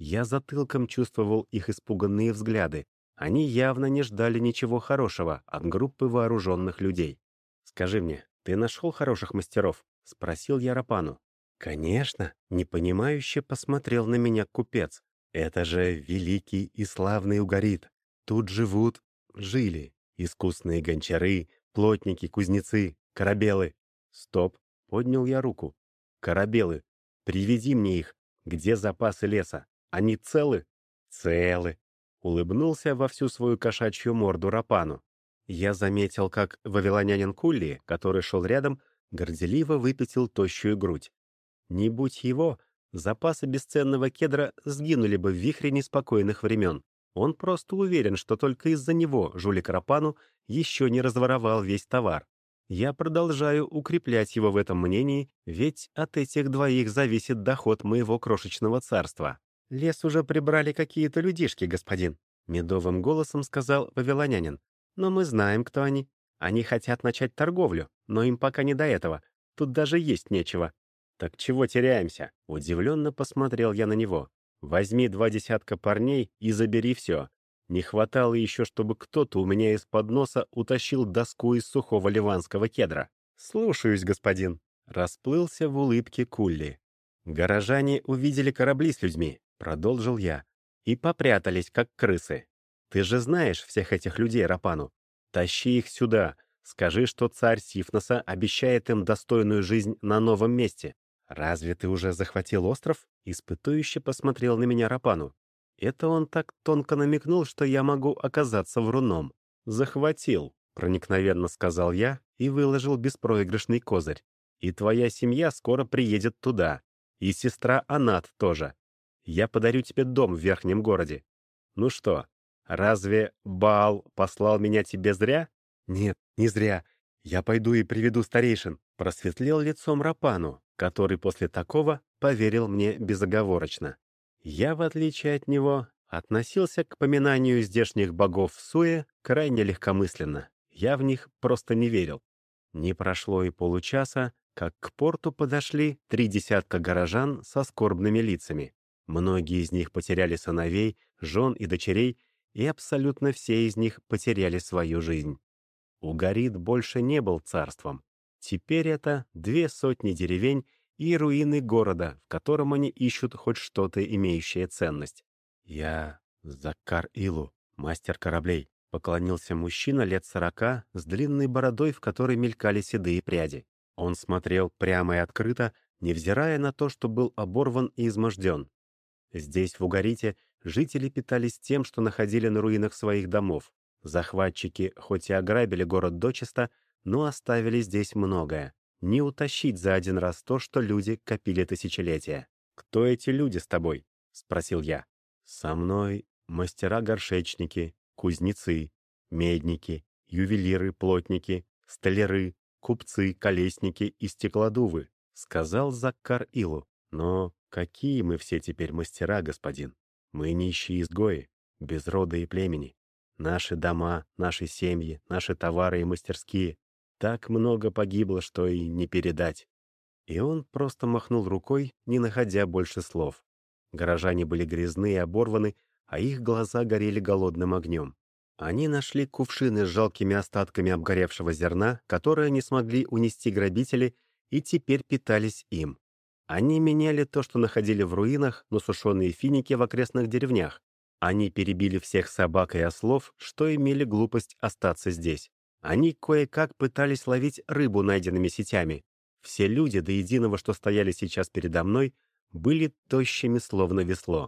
Я затылком чувствовал их испуганные взгляды. Они явно не ждали ничего хорошего от группы вооруженных людей. «Скажи мне, ты нашел хороших мастеров?» — спросил я Рапану. «Конечно», — непонимающе посмотрел на меня купец. «Это же великий и славный Угарит. Тут жили искусные гончары, плотники, кузнецы, корабелы». «Стоп!» — поднял я руку. «Корабелы! Приведи мне их! Где запасы леса? Они целы?» «Целы!» — улыбнулся во всю свою кошачью морду Рапану. Я заметил, как вавилонянин Кулли, который шел рядом, горделиво выпятил тощую грудь. Не будь его, запасы бесценного кедра сгинули бы в вихре неспокойных времен. Он просто уверен, что только из-за него жулик Рапану еще не разворовал весь товар. Я продолжаю укреплять его в этом мнении, ведь от этих двоих зависит доход моего крошечного царства. «Лес уже прибрали какие-то людишки, господин», — медовым голосом сказал вавилонянин. «Но мы знаем, кто они. Они хотят начать торговлю, но им пока не до этого. Тут даже есть нечего». «Так чего теряемся?» — удивленно посмотрел я на него. «Возьми 20 парней и забери все. Не хватало еще, чтобы кто-то у меня из-под носа утащил доску из сухого ливанского кедра». «Слушаюсь, господин», — расплылся в улыбке Кулли. «Горожане увидели корабли с людьми», — продолжил я, — «и попрятались, как крысы. Ты же знаешь всех этих людей, Рапану. Тащи их сюда. Скажи, что царь Сифноса обещает им достойную жизнь на новом месте. «Разве ты уже захватил остров?» — испытующе посмотрел на меня Рапану. Это он так тонко намекнул, что я могу оказаться вруном. «Захватил», — проникновенно сказал я и выложил беспроигрышный козырь. «И твоя семья скоро приедет туда. И сестра Анат тоже. Я подарю тебе дом в верхнем городе. Ну что, разве Баал послал меня тебе зря?» «Нет, не зря. Я пойду и приведу старейшин», — просветлел лицом Рапану, который после такого поверил мне безоговорочно. Я, в отличие от него, относился к поминанию здешних богов в Суе крайне легкомысленно. Я в них просто не верил. Не прошло и получаса, как к порту подошли 30 горожан со скорбными лицами. Многие из них потеряли сыновей, жен и дочерей, и абсолютно все из них потеряли свою жизнь. Угарит больше не был царством. Теперь это 200 деревень и руины города, в котором они ищут хоть что-то, имеющее ценность. «Я Заккар Илу, мастер кораблей», — поклонился мужчина лет 40 с длинной бородой, в которой мелькали седые пряди. Он смотрел прямо и открыто, невзирая на то, что был оборван и изможден. Здесь, в Угарите, жители питались тем, что находили на руинах своих домов. Захватчики хоть и ограбили город дочисто, но оставили здесь многое. Не утащить за один раз то, что люди копили тысячелетия. «Кто эти люди с тобой?» — спросил я. «Со мной мастера-горшечники, кузнецы, медники, ювелиры, плотники, столяры, купцы, колесники и стеклодувы», — сказал Заккар Илу. «Но какие мы все теперь мастера, господин? Мы нищие изгои, без рода и племени. Наши дома, наши семьи, наши товары и мастерские. Так много погибло, что и не передать». И он просто махнул рукой, не находя больше слов. Горожане были грязны и оборваны, а их глаза горели голодным огнем. Они нашли кувшины с жалкими остатками обгоревшего зерна, которые не смогли унести грабители, и теперь питались им. Они меняли то, что находили в руинах, на сушеные финики в окрестных деревнях. Они перебили всех собак и ослов, что имели глупость остаться здесь. Они кое-как пытались ловить рыбу найденными сетями. Все люди, до единого, что стояли сейчас передо мной, были тощими, словно весло.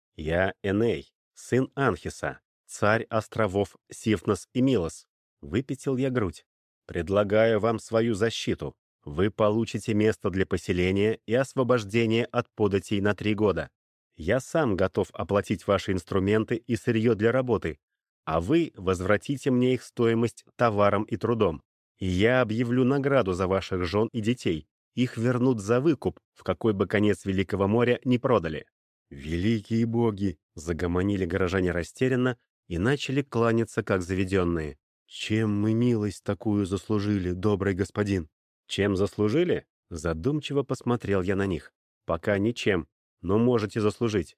«Я Эней, сын Анхиса, царь островов Сифнос и Милос», — выпятил я грудь. «Предлагаю вам свою защиту. Вы получите место для поселения и освобождение от податей на 3 года. Я сам готов оплатить ваши инструменты и сырье для работы, а вы возвратите мне их стоимость товаром и трудом. И я объявлю награду за ваших жен и детей. Их вернут за выкуп, в какой бы конец Великого моря не продали». «Великие боги!» — загомонили горожане растерянно и начали кланяться, как заведенные. «Чем мы милость такую заслужили, добрый господин?» «Чем заслужили?» — задумчиво посмотрел я на них. «Пока ничем, но можете заслужить.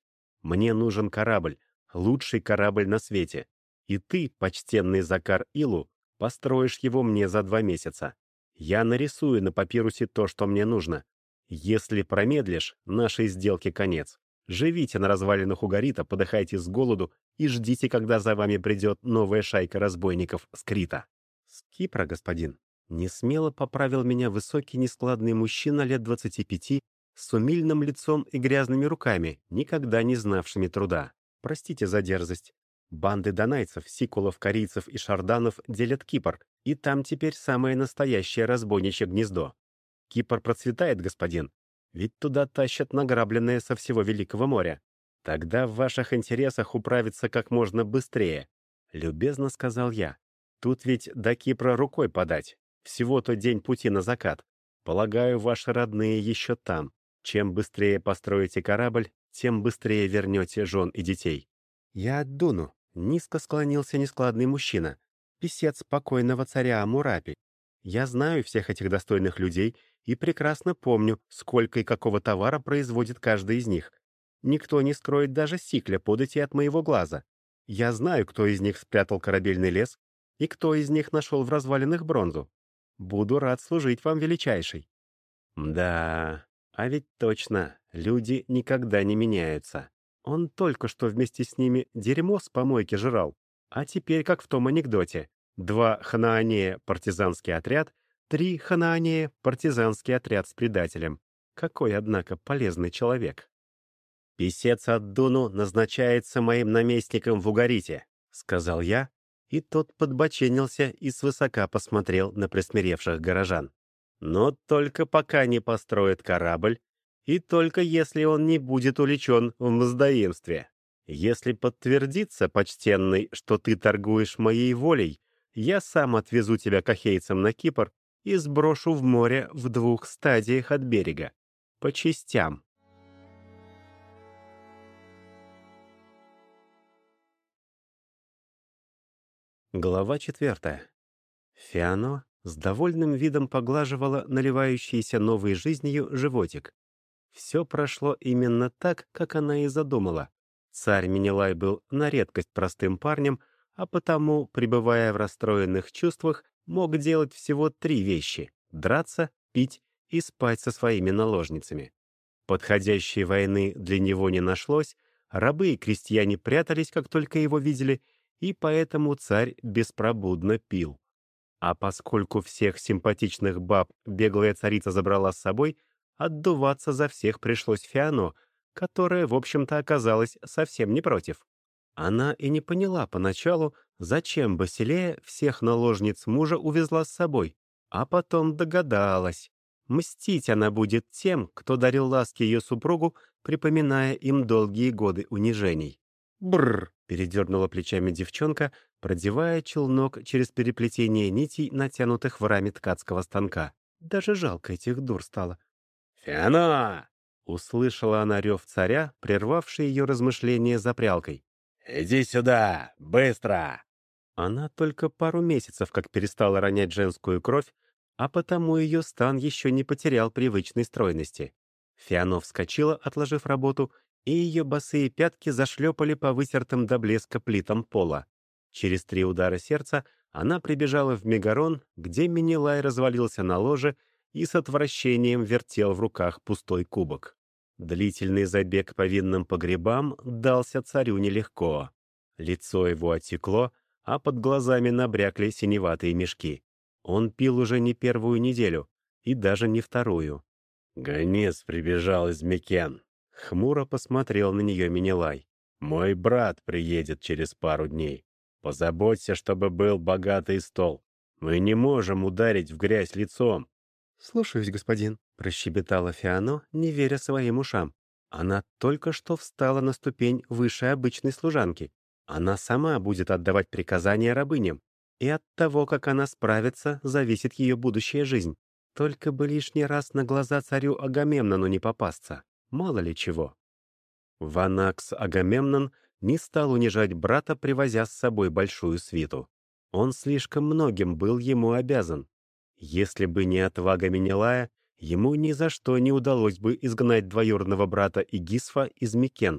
Мне нужен корабль, лучший корабль на свете. И ты, почтенный Закар Илу, построишь его мне за 2 месяца. Я нарисую на папирусе то, что мне нужно. Если промедлишь, нашей сделке конец. Живите на развалинах Угарита, подыхайте с голоду и ждите, когда за вами придет новая шайка разбойников с Крита». «С Кипра, господин». Несмело поправил меня высокий нескладный мужчина лет 25 с умильным лицом и грязными руками, никогда не знавшими труда. Простите за дерзость. Банды донайцев, сикулов, корейцев и шарданов делят Кипр, и там теперь самое настоящее разбойничье гнездо. Кипр процветает, господин, ведь туда тащат награбленное со всего Великого моря. Тогда в ваших интересах управиться как можно быстрее, — любезно сказал я. Тут ведь до Кипра рукой подать. Всего-то день пути на закат. Полагаю, ваши родные еще там. Чем быстрее построите корабль, тем быстрее вернете жен и детей. Я от Дуну. Низко склонился нескладный мужчина, писец покойного царя Амурапи. Я знаю всех этих достойных людей и прекрасно помню, сколько и какого товара производит каждый из них. Никто не скроет даже сикля подати от моего глаза. Я знаю, кто из них спрятал корабельный лес и кто из них нашел в развалинах бронзу. Буду рад служить вам, величайший». Да, а ведь точно, люди никогда не меняются. Он только что вместе с ними дерьмо с помойки жрал, а теперь, как в том анекдоте, 2 ханаанея — партизанский отряд, 3 ханаанея — партизанский отряд с предателем. Какой, однако, полезный человек. «Писец от Дуну назначается моим наместником в Угарите», — сказал я, и тот подбоченился и свысока посмотрел на присмиревших горожан. «Но только пока не построит корабль, и только если он не будет уличен в мздоимстве. Если подтвердится, почтенный, что ты торгуешь моей волей, я сам отвезу тебя к ахейцам на Кипр и сброшу в море в 2 стадиях от берега. По частям». Глава 4. Фиано с довольным видом поглаживала наливающийся новой жизнью животик. Все прошло именно так, как она и задумала. Царь Менелай был на редкость простым парнем, а потому, пребывая в расстроенных чувствах, мог делать всего 3 вещи — драться, пить и спать со своими наложницами. Подходящей войны для него не нашлось, рабы и крестьяне прятались, как только его видели, и поэтому царь беспробудно пил. А поскольку всех симпатичных баб беглая царица забрала с собой, отдуваться за всех пришлось Фиано, которая, в общем-то, оказалась совсем не против. Она и не поняла поначалу, зачем Басилея всех наложниц мужа увезла с собой, а потом догадалась. Мстить она будет тем, кто дарил ласки ее супругу, припоминая им долгие годы унижений. «Бррр!» — передернула плечами девчонка, продевая челнок через переплетение нитей, натянутых в раме ткацкого станка. Даже жалко этих дур стало. «Фиана!» — услышала она рев царя, прервавший ее размышления за прялкой. «Иди сюда! Быстро!» Она только пару месяцев как перестала ронять женскую кровь, а потому ее стан еще не потерял привычной стройности. Фиано вскочила, отложив работу, и ее босые пятки зашлепали по вытертым до блеска плитам пола. Через 3 удара сердца она прибежала в Мегарон, где Менелай развалился на ложе и с отвращением вертел в руках пустой кубок. Длительный забег по винным погребам дался царю нелегко. Лицо его отекло, а под глазами набрякли синеватые мешки. Он пил уже не 1-ю неделю, и даже не 2-ю. «Гонец прибежал из Микен», — хмуро посмотрел на нее Менелай. «Мой брат приедет через пару дней. Позаботься, чтобы был богатый стол. Мы не можем ударить в грязь лицом». «Слушаюсь, господин», — прощебетала Фиано, не веря своим ушам. Она только что встала на ступень выше обычной служанки. Она сама будет отдавать приказания рабыням. И от того, как она справится, зависит ее будущая жизнь. Только бы лишний раз на глаза царю Агамемнону не попасться. Мало ли чего. Ванакс Агамемнон не стал унижать брата, привозя с собой большую свиту. Он слишком многим был ему обязан. Если бы не отвага Менелая, ему ни за что не удалось бы изгнать двоюродного брата Игисфа из Микен,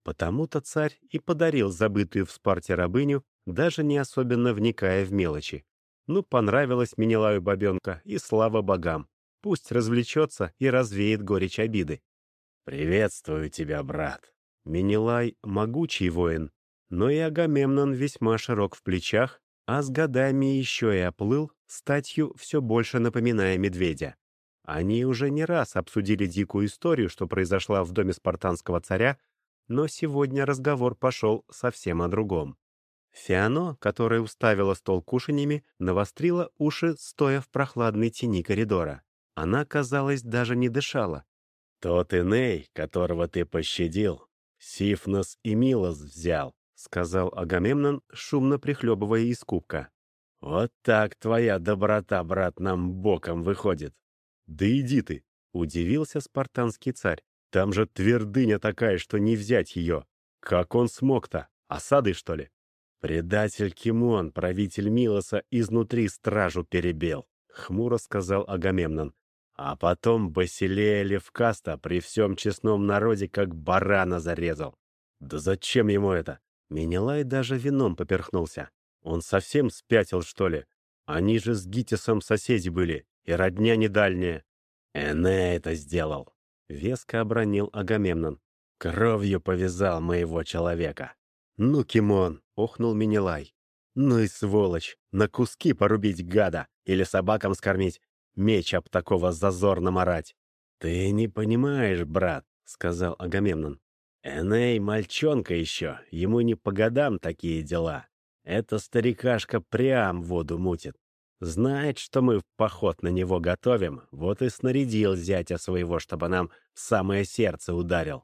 Потому-то царь и подарил забытую в Спарте рабыню, даже не особенно вникая в мелочи. Ну, понравилась Менелаю бабенка, и слава богам. Пусть развлечется и развеет горечь обиды. «Приветствую тебя, брат». Менелай — могучий воин, но и Агамемнон весьма широк в плечах, а с годами еще и оплыл, статью все больше напоминая медведя. Они уже не раз обсудили дикую историю, что произошла в доме спартанского царя, но сегодня разговор пошел совсем о другом. Фиано, которая уставила стол кушаньями, навострила уши, стоя в прохладной тени коридора. Она, казалось, даже не дышала. «Тот Эней, которого ты пощадил, Сифнос и Милос взял», — сказал Агамемнон, шумно прихлебывая из кубка. «Вот так твоя доброта, брат, нам боком выходит». «Да иди ты!» — удивился спартанский царь. «Там же твердыня такая, что не взять ее. Как он смог-то? Осадой, что ли?» «Предатель Кимон, правитель Милоса, изнутри стражу перебил», — хмуро сказал Агамемнон. «А потом Басилея Левкаста при всем честном народе как барана зарезал». «Да зачем ему это?» Менелай даже вином поперхнулся. «Он совсем спятил, что ли? Они же с Гитисом соседи были, и родня недальняя». «Эней это сделал», — веско обронил Агамемнон. «Кровью повязал моего человека». «Ну, Кимон!» — охнул Менелай. «Ну и сволочь! На куски порубить гада! Или собакам скормить! Меч об такого зазорно марать!» «Ты не понимаешь, брат!» — сказал Агамемнон. «Эней мальчонка еще, ему не по годам такие дела. Это старикашка Приам воду мутит. Знает, что мы в поход на него готовим, вот и снарядил зятя своего, чтобы нам в самое сердце ударил.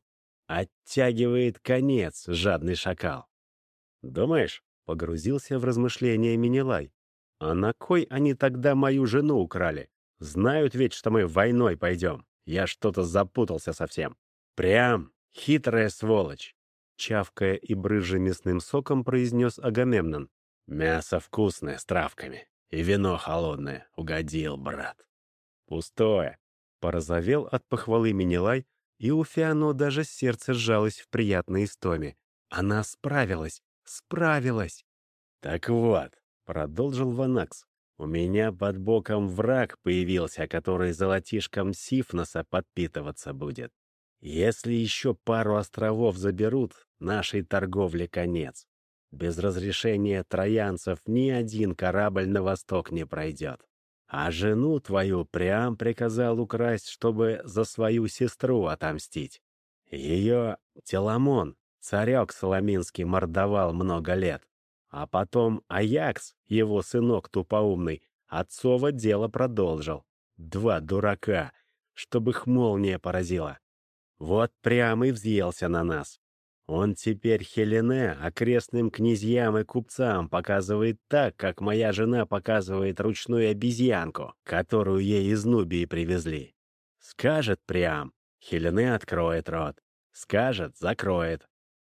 Оттягивает конец, жадный шакал». «Думаешь?» — погрузился в размышления Менелай. «А на кой они тогда мою жену украли? Знают ведь, что мы войной пойдем. Я что-то запутался совсем. Прям хитрая сволочь!» Чавкая и брызжа мясным соком, произнес Агамемнон. «Мясо вкусное, с травками. И вино холодное. Угодил, брат». «Пустое!» — порозовел от похвалы Менелай, и у Фиано даже сердце сжалось в приятной истоме. Она справилась! Справилась! «Так вот», — продолжил Ванакс, — «у меня под боком враг появился, который золотишком Сифноса подпитываться будет. Если еще пару островов заберут, нашей торговле конец. Без разрешения троянцев ни один корабль на восток не пройдет. А жену твою Приам приказал украсть, чтобы за свою сестру отомстить. Ее Теламон, царек Соломинский, мордовал много лет. А потом Аякс, его сынок тупоумный, отцово дело продолжил. Два дурака, чтобы их молния поразила. Вот прямо и взъелся на нас. Он теперь Хелене окрестным князьям и купцам показывает так, как моя жена показывает ручную обезьянку, которую ей из Нубии привезли. Скажет Приам, Хелене откроет рот. Скажет, закроет.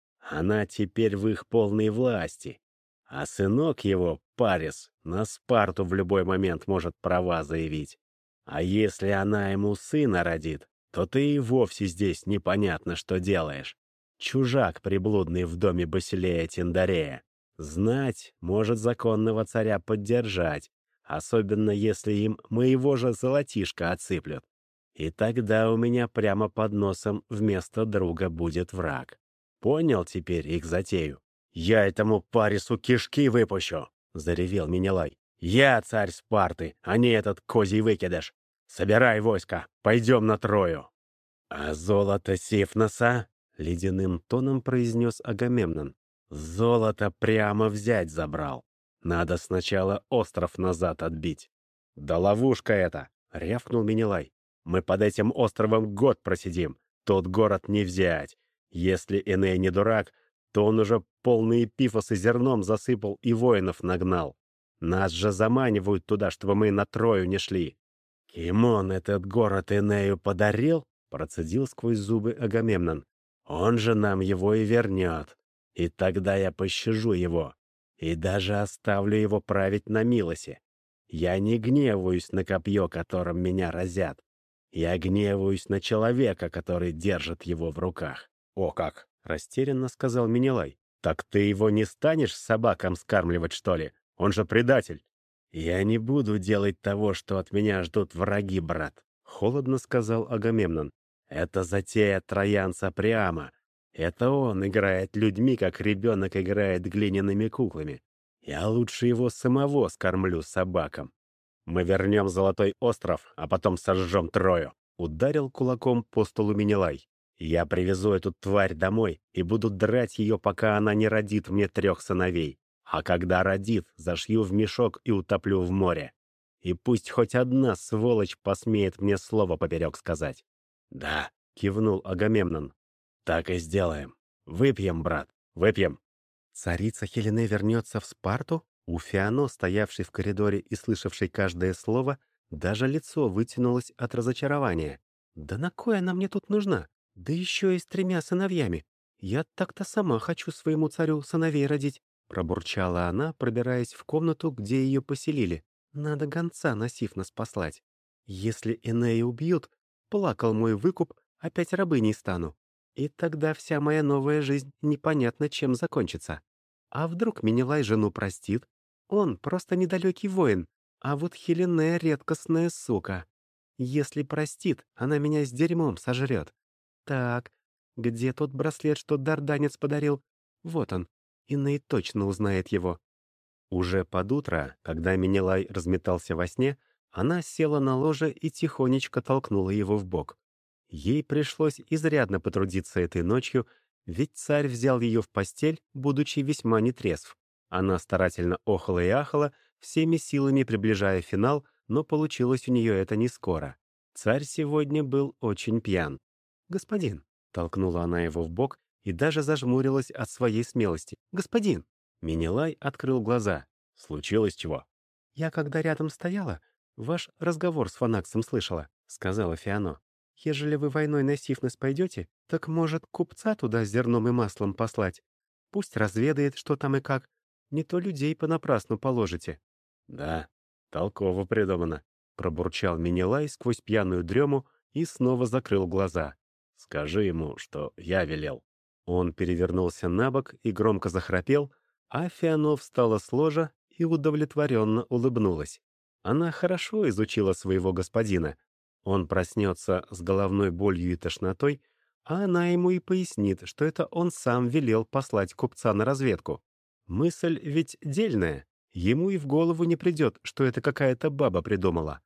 Она теперь в их полной власти. А сынок его, Парис, на Спарту в любой момент может права заявить. А если она ему сына родит, то ты и вовсе здесь непонятно, что делаешь. Чужак приблудный в доме Басилея Тиндарея. Знать может законного царя поддержать, особенно если им моего же золотишка отсыплют. И тогда у меня прямо под носом вместо друга будет враг. Понял теперь их затею? «Я этому Парису кишки выпущу!» — заревел Менелай. «Я царь Спарты, а не этот козий выкидыш! Собирай войско, пойдем на Трою!» «А золото Сифноса?» — ледяным тоном произнес Агамемнон. «Золото прямо взять забрал. Надо сначала остров назад отбить». «Да ловушка это!» — рявкнул Менелай. «Мы под этим островом год просидим. Тот город не взять. Если Эней не дурак, то он уже полные пифосы зерном засыпал и воинов нагнал. Нас же заманивают туда, чтобы мы на Трою не шли». «Кимон этот город Энею подарил?» — процедил сквозь зубы Агамемнон. «Он же нам его и вернет. И тогда я пощажу его. И даже оставлю его править на Милосе. Я не гневаюсь на копье, которым меня разят. Я гневаюсь на человека, который держит его в руках». О как! растерянно сказал Минилай. «Так ты его не станешь собакам скармливать, что ли? Он же предатель!» «Я не буду делать того, что от меня ждут враги, брат», — холодно сказал Агамемнон. «Это затея троянца Приама. Это он играет людьми, как ребенок играет глиняными куклами. Я лучше его самого скормлю собакам. Мы вернем Золотой остров, а потом сожжем Трою», — ударил кулаком по столу Менелай. «Я привезу эту тварь домой и буду драть ее, пока она не родит мне 3 сыновей. А когда родит, зашью в мешок и утоплю в море. И пусть хоть одна сволочь посмеет мне слово поперек сказать». «Да», — кивнул Агамемнон. «Так и сделаем. Выпьем, брат, выпьем». Царица Хелене вернется в Спарту? У Фиано, стоявшей в коридоре и слышавшей каждое слово, даже лицо вытянулось от разочарования. «Да на кой она мне тут нужна? Да еще и с 3 сыновьями. Я так-то сама хочу своему царю сыновей родить», — пробурчала она, пробираясь в комнату, где ее поселили. «Надо гонца на Сифнос послать. Если Энея убьют, плакал мой выкуп, опять рабыней стану. И тогда вся моя новая жизнь непонятно чем закончится. А вдруг Менелай жену простит? Он просто недалекий воин, а вот Хелене — редкостная сука. Если простит, она меня с дерьмом сожрет. Так, где тот браслет, что дарданец подарил? Вот он. Иней точно узнает его». Уже под утро, когда Менелай разметался во сне, она села на ложе и тихонечко толкнула его в бок. Ей пришлось изрядно потрудиться этой ночью, ведь царь взял ее в постель, будучи весьма нетрезв. Она старательно охала и ахала, всеми силами приближая финал, но получилось у нее это не скоро. Царь сегодня был очень пьян. «Господин», — толкнула она его в бок и даже зажмурилась от своей смелости. «Господин!» Менелай открыл глаза. «Случилось чего?» «Я, когда рядом стояла, ваш разговор с Фанаксом слышала», — сказала Фиано. «Ежели вы войной на Сифнос пойдете, так, может, купца туда с зерном и маслом послать? Пусть разведает, что там и как. Не то людей понапрасну положите». «Да, толково придумано», — пробурчал Менелай сквозь пьяную дрему и снова закрыл глаза. «Скажи ему, что я велел». Он перевернулся на бок и громко захрапел, а Фиано встала с ложа и удовлетворенно улыбнулась. Она хорошо изучила своего господина. Он проснется с головной болью и тошнотой, а она ему и пояснит, что это он сам велел послать купца на разведку. Мысль ведь дельная. Ему и в голову не придет, что это какая-то баба придумала.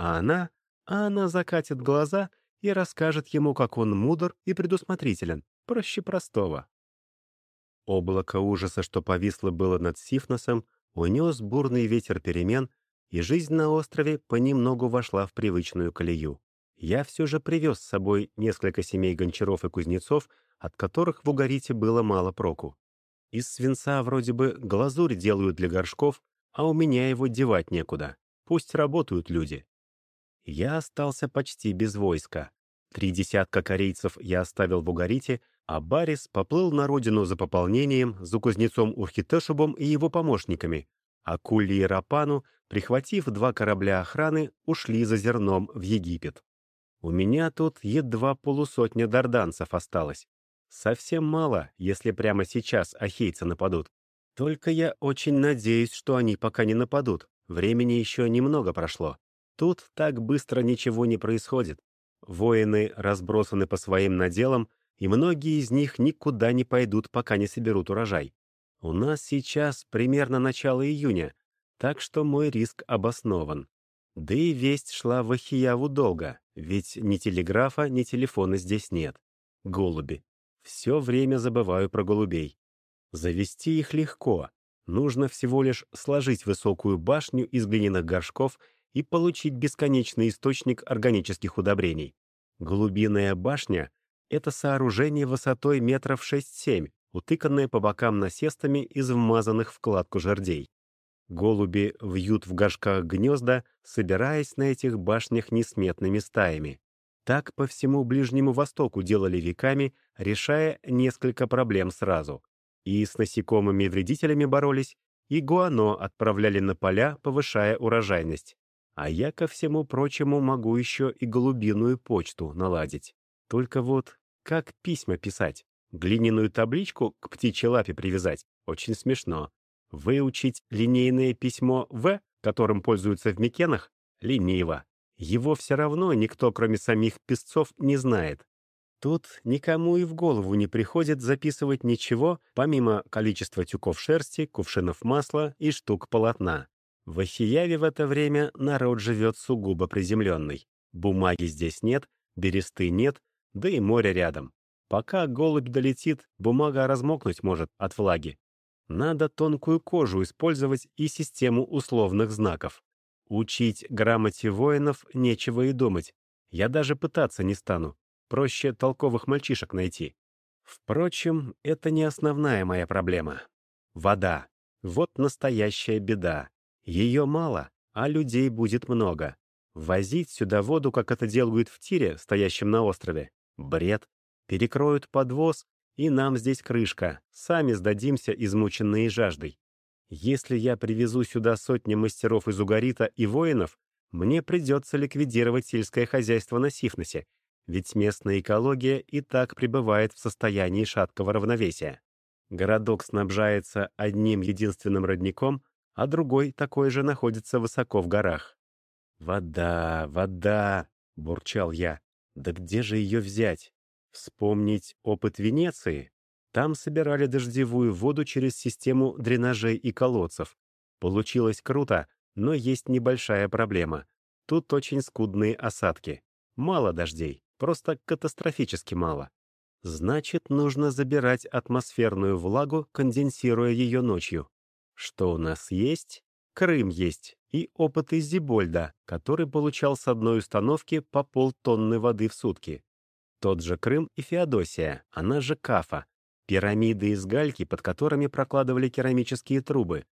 А она закатит глаза и расскажет ему, как он мудр и предусмотрителен, проще простого. Облако ужаса, что повисло было над Сифносом, унес бурный ветер перемен, и жизнь на острове понемногу вошла в привычную колею. Я все же привез с собой несколько семей гончаров и кузнецов, от которых в Угарите было мало проку. Из свинца вроде бы глазурь делают для горшков, а у меня его девать некуда. Пусть работают люди. Я остался почти без войска. 3 десятка корейцев я оставил в Угарите, а Барис поплыл на родину за пополнением, за кузнецом Урхитешубом и его помощниками, а Кулли и Рапану, прихватив 2 корабля охраны, ушли за зерном в Египет. У меня тут едва полусотня дарданцев осталось. Совсем мало, если прямо сейчас ахейцы нападут. Только я очень надеюсь, что они пока не нападут. Времени еще немного прошло. Тут так быстро ничего не происходит. Воины разбросаны по своим наделам, и многие из них никуда не пойдут, пока не соберут урожай. У нас сейчас примерно начало июня, так что мой риск обоснован. Да и весть шла в Ахияву долго, ведь ни телеграфа, ни телефона здесь нет. Голуби. Все время забываю про голубей. Завести их легко. Нужно всего лишь сложить высокую башню из глиняных горшков и получить бесконечный источник органических удобрений. Голубиная башня — это сооружение высотой метров 6-7, утыканное по бокам насестами из вмазанных в кладку жердей. Голуби вьют в горшках гнезда, собираясь на этих башнях несметными стаями. Так по всему Ближнему Востоку делали веками, решая несколько проблем сразу. И с насекомыми-вредителями боролись, и гуано отправляли на поля, повышая урожайность. А я, ко всему прочему, могу еще и голубиную почту наладить. Только вот как письма писать? Глиняную табличку к птичьей лапе привязать? Очень смешно. Выучить линейное письмо «В», которым пользуются в Микенах? Лениво. Его все равно никто, кроме самих песцов, не знает. Тут никому и в голову не приходит записывать ничего, помимо количества тюков шерсти, кувшинов масла и штук полотна. В Ахияве в это время народ живет сугубо приземленный. Бумаги здесь нет, бересты нет, да и море рядом. Пока голубь долетит, бумага размокнуть может от влаги. Надо тонкую кожу использовать и систему условных знаков. Учить грамоте воинов нечего и думать. Я даже пытаться не стану. Проще толковых мальчишек найти. Впрочем, это не основная моя проблема. Вода. Вот настоящая беда. Ее мало, а людей будет много. Возить сюда воду, как это делают в тире, стоящем на острове, бред. Перекроют подвоз, и нам здесь крышка. Сами сдадимся, измученные жаждой. Если я привезу сюда сотни мастеров из Угарита и воинов, мне придется ликвидировать сельское хозяйство на Сифносе, ведь местная экология и так пребывает в состоянии шаткого равновесия. Городок снабжается одним единственным родником, а другой такой же находится высоко в горах. «Вода, вода!» — бурчал я. «Да где же ее взять? Вспомнить опыт Венеции? Там собирали дождевую воду через систему дренажей и колодцев. Получилось круто, но есть небольшая проблема. Тут очень скудные осадки. Мало дождей, просто катастрофически мало. Значит, нужно забирать атмосферную влагу, конденсируя ее ночью. Что у нас есть? Крым есть и опыт из Зибольда, который получал с одной установки по полтонны воды в сутки. Тот же Крым и Феодосия, она же Кафа, пирамиды из гальки, под которыми прокладывали керамические трубы.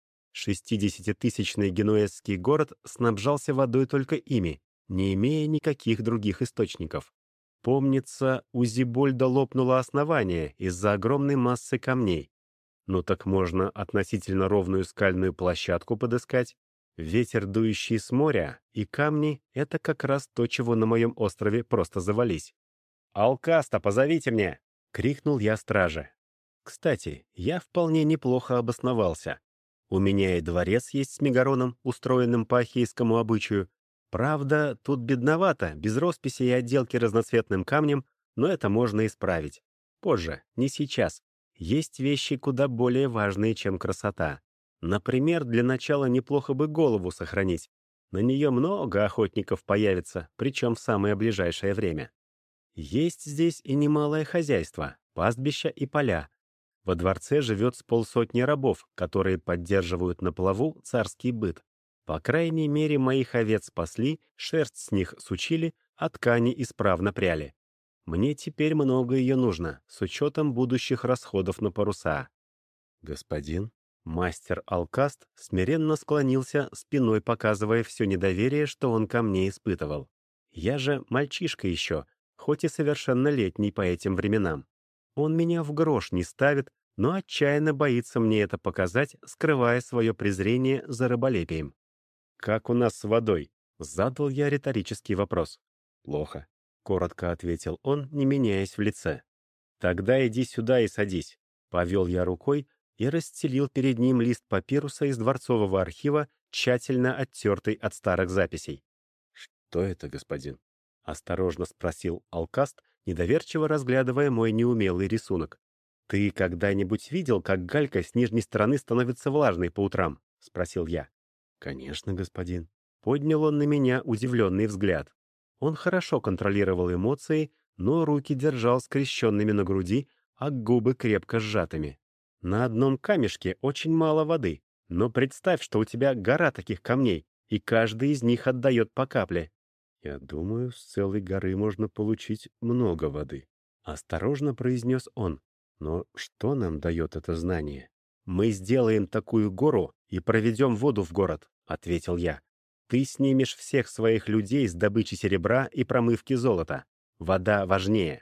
60-тысячный генуэзский город снабжался водой только ими, не имея никаких других источников. Помнится, у Зибольда лопнуло основание из-за огромной массы камней. Ну так можно относительно ровную скальную площадку подыскать. Ветер, дующий с моря, и камни — это как раз то, чего на моем острове просто завались. «Алкаста, позовите мне!» — крикнул я страже. Кстати, я вполне неплохо обосновался. У меня и дворец есть с мегароном, устроенным по ахейскому обычаю. Правда, тут бедновато, без росписи и отделки разноцветным камнем, но это можно исправить. Позже, не сейчас. Есть вещи куда более важные, чем красота. Например, для начала неплохо бы голову сохранить. На нее много охотников появится, причем в самое ближайшее время. Есть здесь и немалое хозяйство, пастбища и поля. Во дворце живет с полсотни рабов, которые поддерживают на плаву царский быт. По крайней мере, моих овец спасли, шерсть с них сучили, а ткани исправно пряли. Мне теперь много ее нужно, с учетом будущих расходов на паруса. Господин, мастер Алкаст смиренно склонился, спиной показывая все недоверие, что он ко мне испытывал. Я же мальчишка еще, хоть и совершеннолетний по этим временам. Он меня в грош не ставит, но отчаянно боится мне это показать, скрывая свое презрение за раболепием. «Как у нас с водой?» — задал я риторический вопрос. «Плохо», — коротко ответил он, не меняясь в лице. «Тогда иди сюда и садись», — повел я рукой и расстелил перед ним лист папируса из дворцового архива, тщательно оттертый от старых записей. «Что это, господин?» — осторожно спросил Алкаст, недоверчиво разглядывая мой неумелый рисунок. «Ты когда-нибудь видел, как галька с нижней стороны становится влажной по утрам?» — спросил я. «Конечно, господин». Поднял он на меня удивленный взгляд. Он хорошо контролировал эмоции, но руки держал скрещенными на груди, а губы крепко сжатыми. «На одном камешке очень мало воды, но представь, что у тебя гора таких камней, и каждый из них отдает по капле». «Я думаю, с целой горы можно получить много воды», — осторожно произнес он. «Но что нам дает это знание?» «Мы сделаем такую гору и проведем воду в город», — ответил я. «Ты снимешь всех своих людей с добычи серебра и промывки золота. Вода важнее».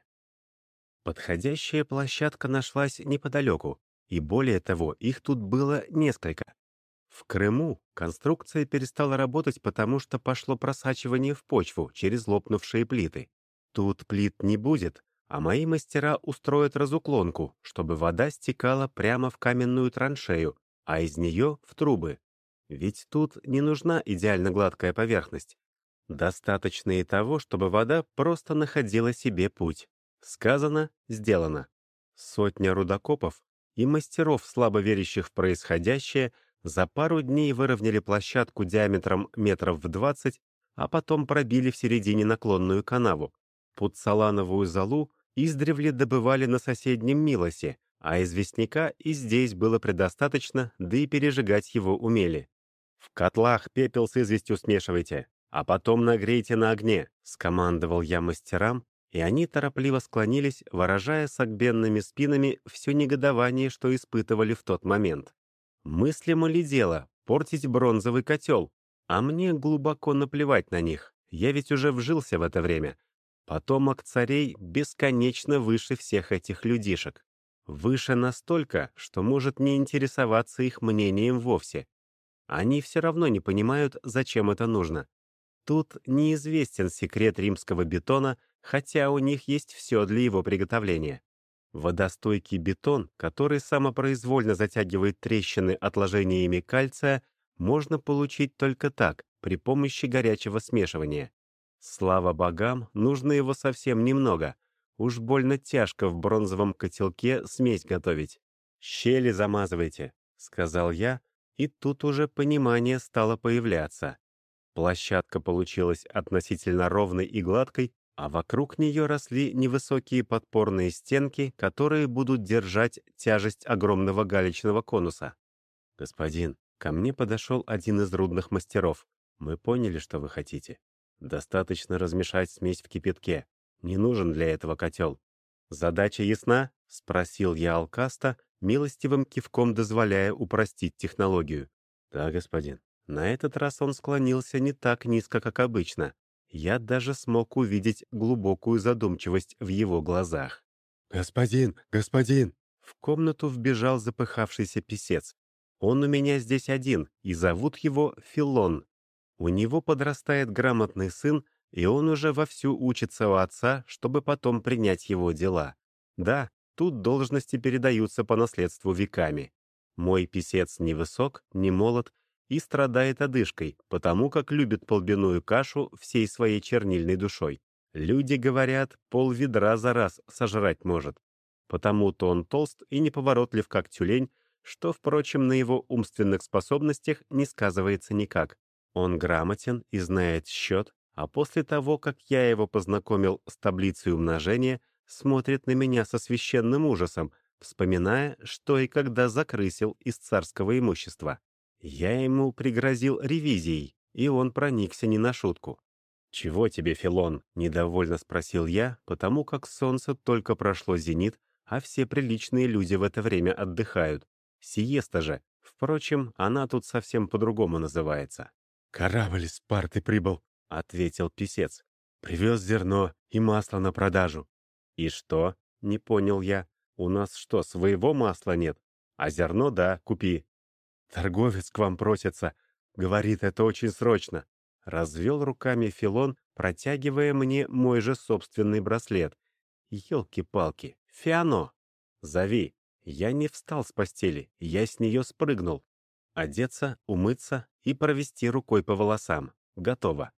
Подходящая площадка нашлась неподалеку, и более того, их тут было несколько. В Крыму конструкция перестала работать, потому что пошло просачивание в почву через лопнувшие плиты. Тут плит не будет, а мои мастера устроят разуклонку, чтобы вода стекала прямо в каменную траншею, а из нее в трубы. Ведь тут не нужна идеально гладкая поверхность. Достаточно и того, чтобы вода просто находила себе путь. Сказано, сделано. Сотня рудокопов и мастеров, слабо верящих в происходящее, за пару дней выровняли площадку диаметром метров в 20, а потом пробили в середине наклонную канаву. Пуцалановую золу издревле добывали на соседнем Милосе, а известняка и здесь было предостаточно, да и пережигать его умели. «В котлах пепел с известью смешивайте, а потом нагрейте на огне», — скомандовал я мастерам, и они торопливо склонились, выражая согбенными спинами все негодование, что испытывали в тот момент. Мыслимо ли дело портить бронзовый котел? А мне глубоко наплевать на них, я ведь уже вжился в это время. Потомок царей бесконечно выше всех этих людишек. Выше настолько, что может не интересоваться их мнением вовсе. Они все равно не понимают, зачем это нужно. Тут неизвестен секрет римского бетона, хотя у них есть все для его приготовления. Водостойкий бетон, который самопроизвольно затягивает трещины отложениями кальция, можно получить только так, при помощи горячего смешивания. Слава богам, нужно его совсем немного. Уж больно тяжко в бронзовом котелке смесь готовить. «Щели замазывайте», — сказал я, и тут уже понимание стало появляться. Площадка получилась относительно ровной и гладкой, а вокруг нее росли невысокие подпорные стенки, которые будут держать тяжесть огромного галечного конуса. «Господин, ко мне подошел один из рудных мастеров. Мы поняли, что вы хотите. Достаточно размешать смесь в кипятке. Не нужен для этого котел. Задача ясна?» — спросил я Алкаста, милостивым кивком дозволяя упростить технологию. «Да, господин». На этот раз он склонился не так низко, как обычно. Я даже смог увидеть глубокую задумчивость в его глазах. «Господин, господин!» В комнату вбежал запыхавшийся писец. «Он у меня здесь один, и зовут его Филон. У него подрастает грамотный сын, и он уже вовсю учится у отца, чтобы потом принять его дела. Да, тут должности передаются по наследству веками. Мой писец не высок, не молод, и страдает одышкой, потому как любит полбяную кашу всей своей чернильной душой. Люди говорят, пол-ведра за раз сожрать может. Потому-то он толст и неповоротлив, как тюлень, что, впрочем, на его умственных способностях не сказывается никак. Он грамотен и знает счет, а после того, как я его познакомил с таблицей умножения, смотрит на меня со священным ужасом, вспоминая, что и когда закрысил из царского имущества. Я ему пригрозил ревизией, и он проникся не на шутку. «Чего тебе, Филон?» — недовольно спросил я, потому как солнце только прошло зенит, а все приличные люди в это время отдыхают. Сиеста же. Впрочем, она тут совсем по-другому называется. «Корабль из Спарты прибыл», — ответил писец. «Привез зерно и масло на продажу». «И что?» — не понял я. «У нас что, своего масла нет? А зерно, да, купи». «Торговец к вам просится. Говорит, это очень срочно». Развел руками Филон, протягивая мне мой же собственный браслет. «Елки-палки, Фиано!» «Зови». Я не встал с постели, я с нее спрыгнул. Одеться, умыться и провести рукой по волосам. Готово.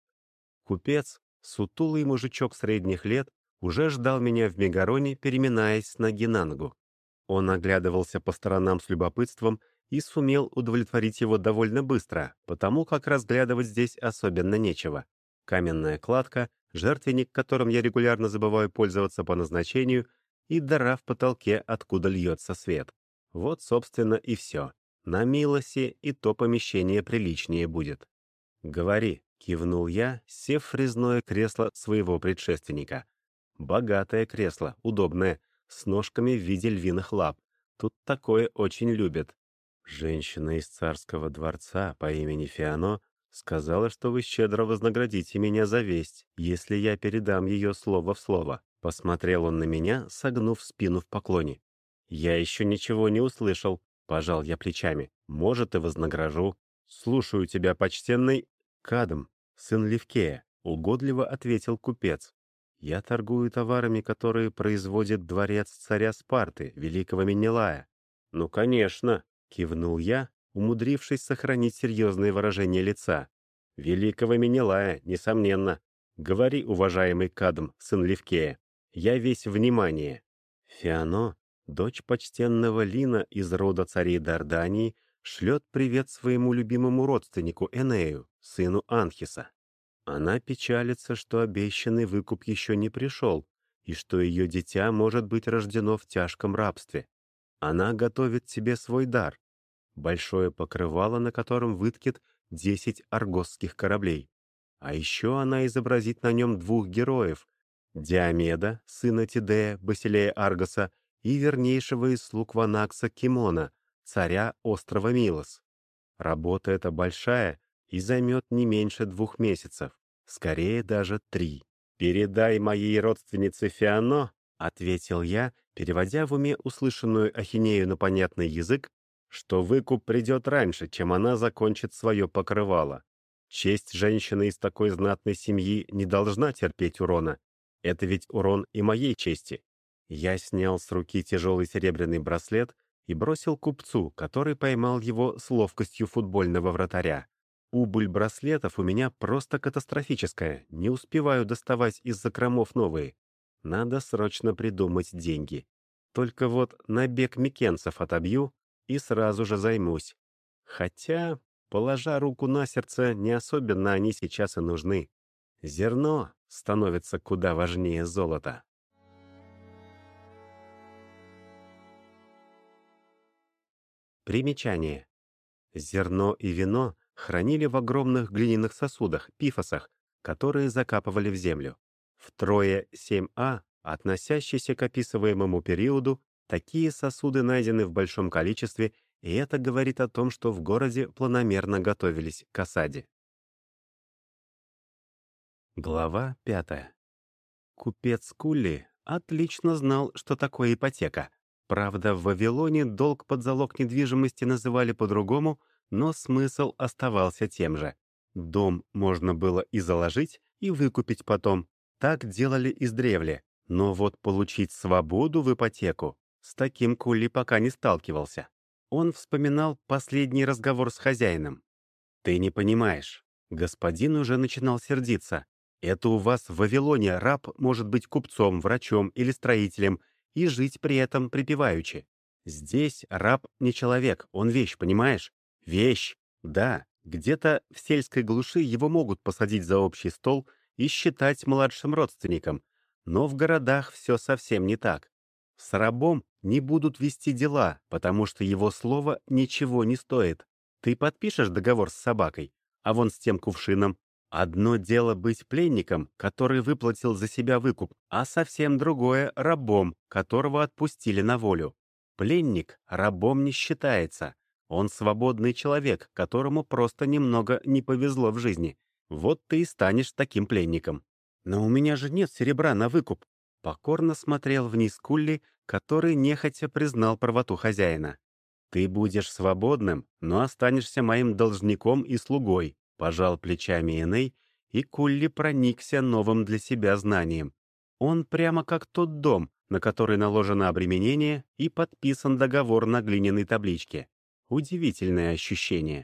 Купец, сутулый мужичок средних лет, уже ждал меня в Мегароне, переминаясь с ноги на ногу. Он оглядывался по сторонам с любопытством и сумел удовлетворить его довольно быстро, потому как разглядывать здесь особенно нечего. Каменная кладка, жертвенник, которым я регулярно забываю пользоваться по назначению, и дыра в потолке, откуда льется свет. Вот, собственно, и все. На Милосе и то помещение приличнее будет. «Говори», — кивнул я, сев в резное кресло своего предшественника. Богатое кресло, удобное, с ножками в виде львиных лап. Тут такое очень любят. Женщина из царского дворца по имени Фиано сказала, что вы щедро вознаградите меня за весть, если я передам ее слово в слово. Посмотрел он на меня, согнув спину в поклоне. «Я еще ничего не услышал», — пожал я плечами. «Может, и вознагражу». «Слушаю тебя, почтенный...» «Кадм, сын Левкея», — угодливо ответил купец. Я торгую товарами, которые производит дворец царя Спарты, великого Менелая. Ну, конечно, кивнул я, умудрившись сохранить серьезное выражение лица. Великого Менелая, несомненно. Говори, уважаемый Кадм, сын Левкея. Я весь внимание. Фиано, дочь почтенного Лина из рода царей Дардании, шлет привет своему любимому родственнику Энею, сыну Анхиса. Она печалится, что обещанный выкуп еще не пришел, и что ее дитя может быть рождено в тяжком рабстве. Она готовит себе свой дар — большое покрывало, на котором выткет 10 аргосских кораблей. А еще она изобразит на нем двух героев — Диомеда, сына Тидея, Басилея Аргоса, и вернейшего из слуг Ванакса Кимона, царя острова Милос. Работа эта большая и займет не меньше 2 месяцев, скорее даже 3. «Передай моей родственнице Фиано», — ответил я, переводя в уме услышанную ахинею на понятный язык, что выкуп придет раньше, чем она закончит свое покрывало. Честь женщины из такой знатной семьи не должна терпеть урона. Это ведь урон и моей чести. Я снял с руки тяжелый серебряный браслет и бросил купцу, который поймал его с ловкостью футбольного вратаря. Убыль браслетов у меня просто катастрофическая, не успеваю доставать из закромов новые. Надо срочно придумать деньги. Только вот набег микенцев отобью и сразу же займусь. Хотя, положа руку на сердце, не особенно они сейчас и нужны. Зерно становится куда важнее золота. Примечание. Зерно и вино хранили в огромных глиняных сосудах, пифосах, которые закапывали в землю. Втрое 7А, относящийся к описываемому периоду, такие сосуды найдены в большом количестве, и это говорит о том, что в городе планомерно готовились к осаде. Глава 5. Купец Кулли отлично знал, что такое ипотека. Правда, в Вавилоне долг под залог недвижимости называли по-другому, но смысл оставался тем же. Дом можно было и заложить, и выкупить потом. Так делали издревле. Но вот получить свободу в ипотеку — с таким Кулли пока не сталкивался. Он вспоминал последний разговор с хозяином. «Ты не понимаешь». Господин уже начинал сердиться. «Это у вас в Вавилоне раб может быть купцом, врачом или строителем и жить при этом припеваючи. Здесь раб не человек, он вещь, понимаешь? Вещь. Да, где-то в сельской глуши его могут посадить за общий стол и считать младшим родственником. Но в городах все совсем не так. С рабом не будут вести дела, потому что его слово ничего не стоит. Ты подпишешь договор с собакой, а вон с тем кувшином. Одно дело быть пленником, который выплатил за себя выкуп, а совсем другое — рабом, которого отпустили на волю. Пленник рабом не считается. Он свободный человек, которому просто немного не повезло в жизни. Вот ты и станешь таким пленником. Но у меня же нет серебра на выкуп. Покорно смотрел вниз Кулли, который нехотя признал правоту хозяина. «Ты будешь свободным, но останешься моим должником и слугой», — пожал плечами Эней, и Кулли проникся новым для себя знанием. Он прямо как тот дом, на который наложено обременение и подписан договор на глиняной табличке. Удивительное ощущение.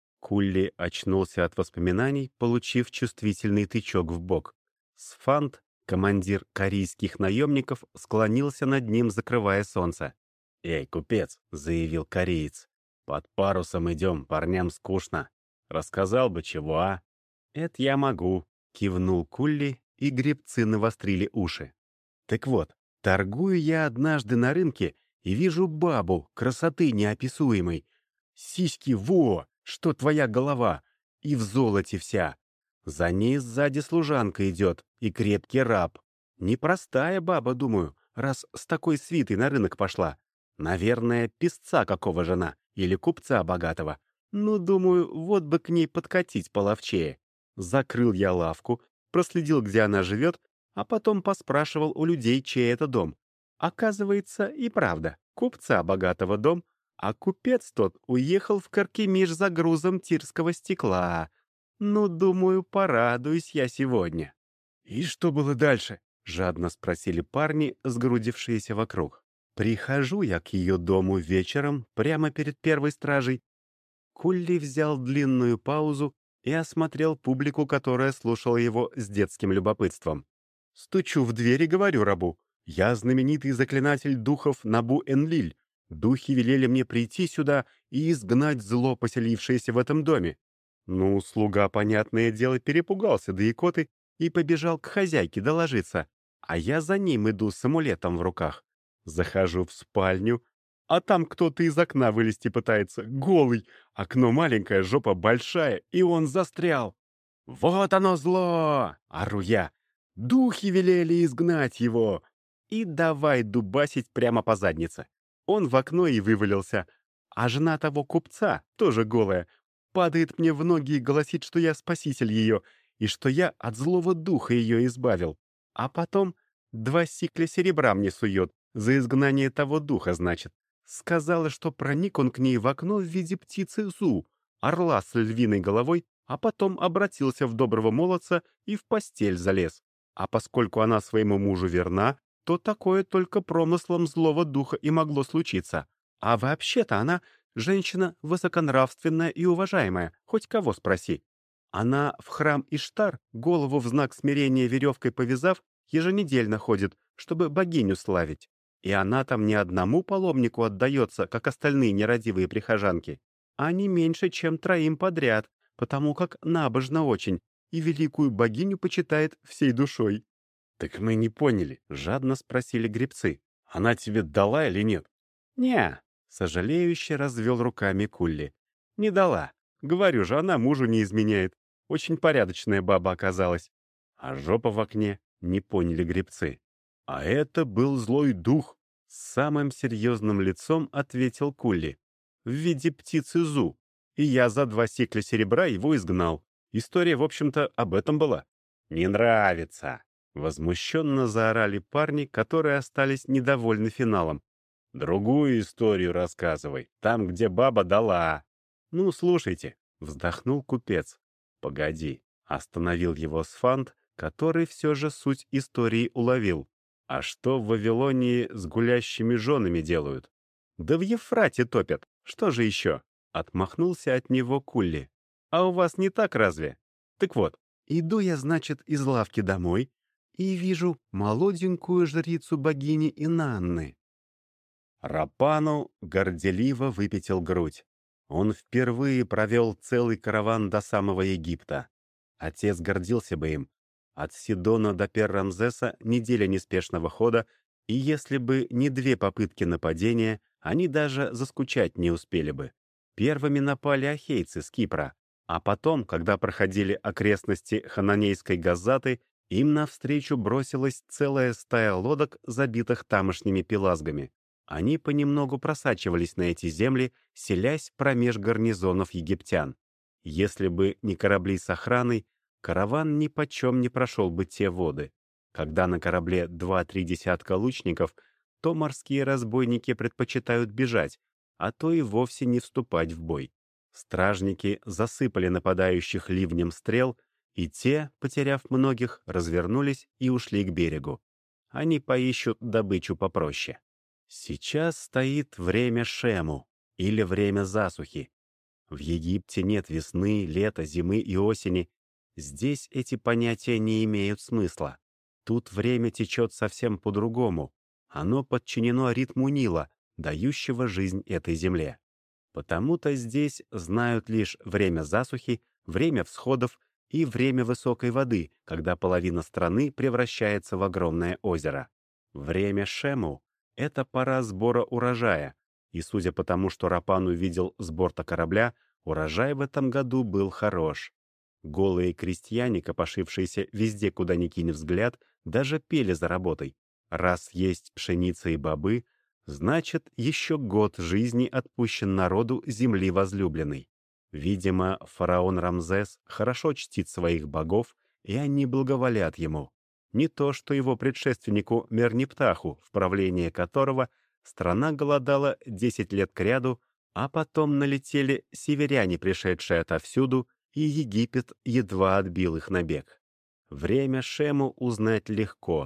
Кулли очнулся от воспоминаний, получив чувствительный тычок в бок. Сфант, командир корейских наемников, склонился над ним, закрывая солнце. «Эй, купец», — заявил кореец, — «под парусом идем, парням скучно. Рассказал бы чего, а?» «Это я могу», — кивнул Кулли, и гребцы навострили уши. «Так вот, торгую я однажды на рынке и вижу бабу, красоты неописуемой. Сиськи, во, что твоя голова, и в золоте вся. За ней сзади служанка идет и крепкий раб. Непростая баба, думаю, раз с такой свитой на рынок пошла. Наверное, песца какого жена или купца богатого. Ну, думаю, вот бы к ней подкатить половчее. Закрыл я лавку, проследил, где она живет, а потом поспрашивал у людей, чей это дом. Оказывается, и правда, купца богатого дом, а купец тот уехал в Каркемиш за грузом тирского стекла. Ну, думаю, порадуюсь я сегодня. «И что было дальше? жадно спросили парни, сгрудившиеся вокруг. Прихожу я к ее дому вечером, прямо перед первой стражей. Кулли взял длинную паузу и осмотрел публику, которая слушала его с детским любопытством. Стучу в дверь и говорю рабу: «Я знаменитый заклинатель духов Набу-Энлиль. Духи велели мне прийти сюда и изгнать зло, поселившееся в этом доме». Ну, слуга, понятное дело, перепугался до икоты и побежал к хозяйке доложиться, а я за ним иду с амулетом в руках. Захожу в спальню, а там кто-то из окна вылезти пытается, голый. Окно маленькое, жопа большая, и он застрял. «Вот оно зло!» — ору я. «Духи велели изгнать его!» И давай дубасить прямо по заднице. Он в окно и вывалился. А жена того купца, тоже голая, падает мне в ноги и гласит, что я спаситель ее, и что я от злого духа ее избавил. А потом 2 сикля серебра мне сует, за изгнание того духа, значит. Сказала, что проник он к ней в окно в виде птицы Зу, орла с львиной головой, а потом обратился в доброго молодца и в постель залез. А поскольку она своему мужу верна, то такое только промыслом злого духа и могло случиться. А вообще-то она женщина высоконравственная и уважаемая, хоть кого спроси. Она в храм Иштар, голову в знак смирения веревкой повязав, еженедельно ходит, чтобы богиню славить. И она там не одному паломнику отдается, как остальные нерадивые прихожанки, а не меньше, чем 3 подряд, потому как набожна очень и великую богиню почитает всей душой. «Так мы не поняли», — жадно спросили гребцы. «Она тебе дала или нет?» «Не», — сожалеюще развел руками Кулли. «Не дала. Говорю же, она мужу не изменяет. Очень порядочная баба оказалась». А жопа в окне, не поняли гребцы. «А это был злой дух», — с самым серьезным лицом ответил Кулли. «В виде птицы Зу. И я за 2 сикля серебра его изгнал. История, в общем-то, об этом была». «Не нравится», — возмущенно заорали парни, которые остались недовольны финалом. «Другую историю рассказывай, там, где баба дала». «Ну, слушайте», — вздохнул купец. «Погоди», — остановил его Сфант, который все же суть истории уловил. «А что в Вавилонии с гулящими женами делают?» «Да в Ефрате топят. Что же еще?» — отмахнулся от него Кулли. «А у вас не так разве? Так вот, иду я, значит, из лавки домой и вижу молоденькую жрицу богини Инанны». Рапану горделиво выпятил грудь. Он впервые провел целый караван до самого Египта. Отец гордился бы им. От Сидона до Пер-Рамзеса неделя неспешного хода, и если бы не 2 попытки нападения, они даже заскучать не успели бы. Первыми напали ахейцы с Кипра, а потом, когда проходили окрестности Хананейской Газаты, им навстречу бросилась целая стая лодок, забитых тамошними пелазгами. Они понемногу просачивались на эти земли, селясь промеж гарнизонов египтян. Если бы не корабли с охраной, караван ни почем не прошел бы те воды. Когда на корабле 2-3 десятка лучников, то морские разбойники предпочитают бежать, а то и вовсе не вступать в бой. Стражники засыпали нападающих ливнем стрел, и те, потеряв многих, развернулись и ушли к берегу. Они поищут добычу попроще. Сейчас стоит время Шему, или время засухи. В Египте нет весны, лета, зимы и осени. Здесь эти понятия не имеют смысла. Тут время течет совсем по-другому. Оно подчинено ритму Нила, дающего жизнь этой земле. Потому-то здесь знают лишь время засухи, время всходов и время высокой воды, когда половина страны превращается в огромное озеро. Время Шему — это пора сбора урожая, и судя по тому, что Рапан увидел с борта корабля, урожай в этом году был хорош. Голые крестьяне, копошившиеся везде, куда ни кинь взгляд, даже пели за работой. Раз есть пшеница и бобы, значит, еще год жизни отпущен народу земли возлюбленной. Видимо, фараон Рамзес хорошо чтит своих богов, и они благоволят ему. Не то, что его предшественнику Мерниптаху, в правлении которого страна голодала 10 лет кряду, а потом налетели северяне, пришедшие отовсюду, и Египет едва отбил их набег. Время Шему узнать легко.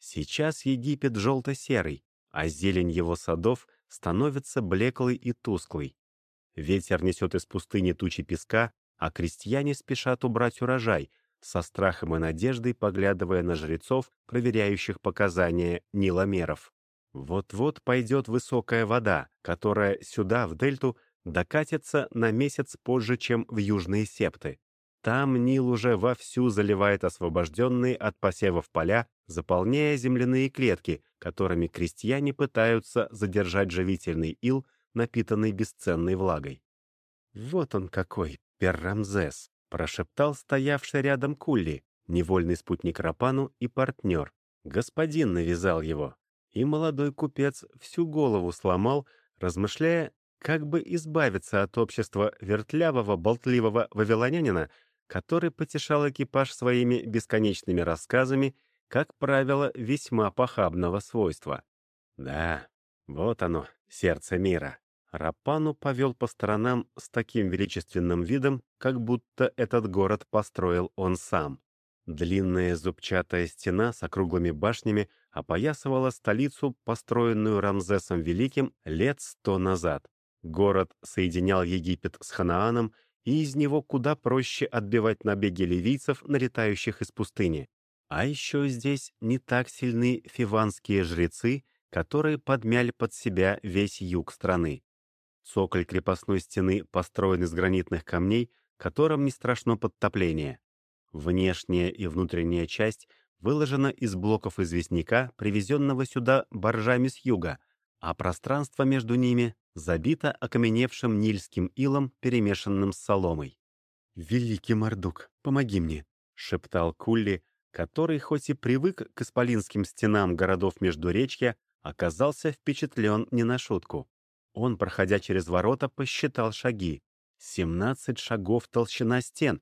Сейчас Египет желто-серый, а зелень его садов становится блеклой и тусклой. Ветер несет из пустыни тучи песка, а крестьяне спешат убрать урожай, со страхом и надеждой поглядывая на жрецов, проверяющих показания ниломеров. Вот-вот пойдет высокая вода, которая сюда, в дельту, докатится на месяц позже, чем в южные септы. Там Нил уже вовсю заливает освобожденные от посевов поля, заполняя земляные клетки, которыми крестьяне пытаются задержать живительный ил, напитанный бесценной влагой. «Вот он какой, Пер-Рамзес!» — прошептал стоявший рядом Кулли, невольный спутник Рапану и партнер. Господин навязал его, и молодой купец всю голову сломал, размышляя, как бы избавиться от общества вертлявого, болтливого вавилонянина, который потешал экипаж своими бесконечными рассказами, как правило, весьма похабного свойства. Да, вот оно, сердце мира. Рапану повел по сторонам с таким величественным видом, как будто этот город построил он сам. Длинная зубчатая стена с округлыми башнями опоясывала столицу, построенную Рамзесом Великим лет 100 назад. Город соединял Египет с Ханааном, и из него куда проще отбивать набеги ливийцев, налетающих из пустыни. А еще здесь не так сильны фиванские жрецы, которые подмяли под себя весь юг страны. Цоколь крепостной стены построен из гранитных камней, которым не страшно подтопление. Внешняя и внутренняя часть выложена из блоков известняка, привезенного сюда баржами с юга, а пространство между ними забито окаменевшим нильским илом, перемешанным с соломой. «Великий Мардук, помоги мне!» — шептал Кулли, который, хоть и привык к исполинским стенам городов Междуречья, оказался впечатлен не на шутку. Он, проходя через ворота, посчитал шаги. 17 шагов толщина стен.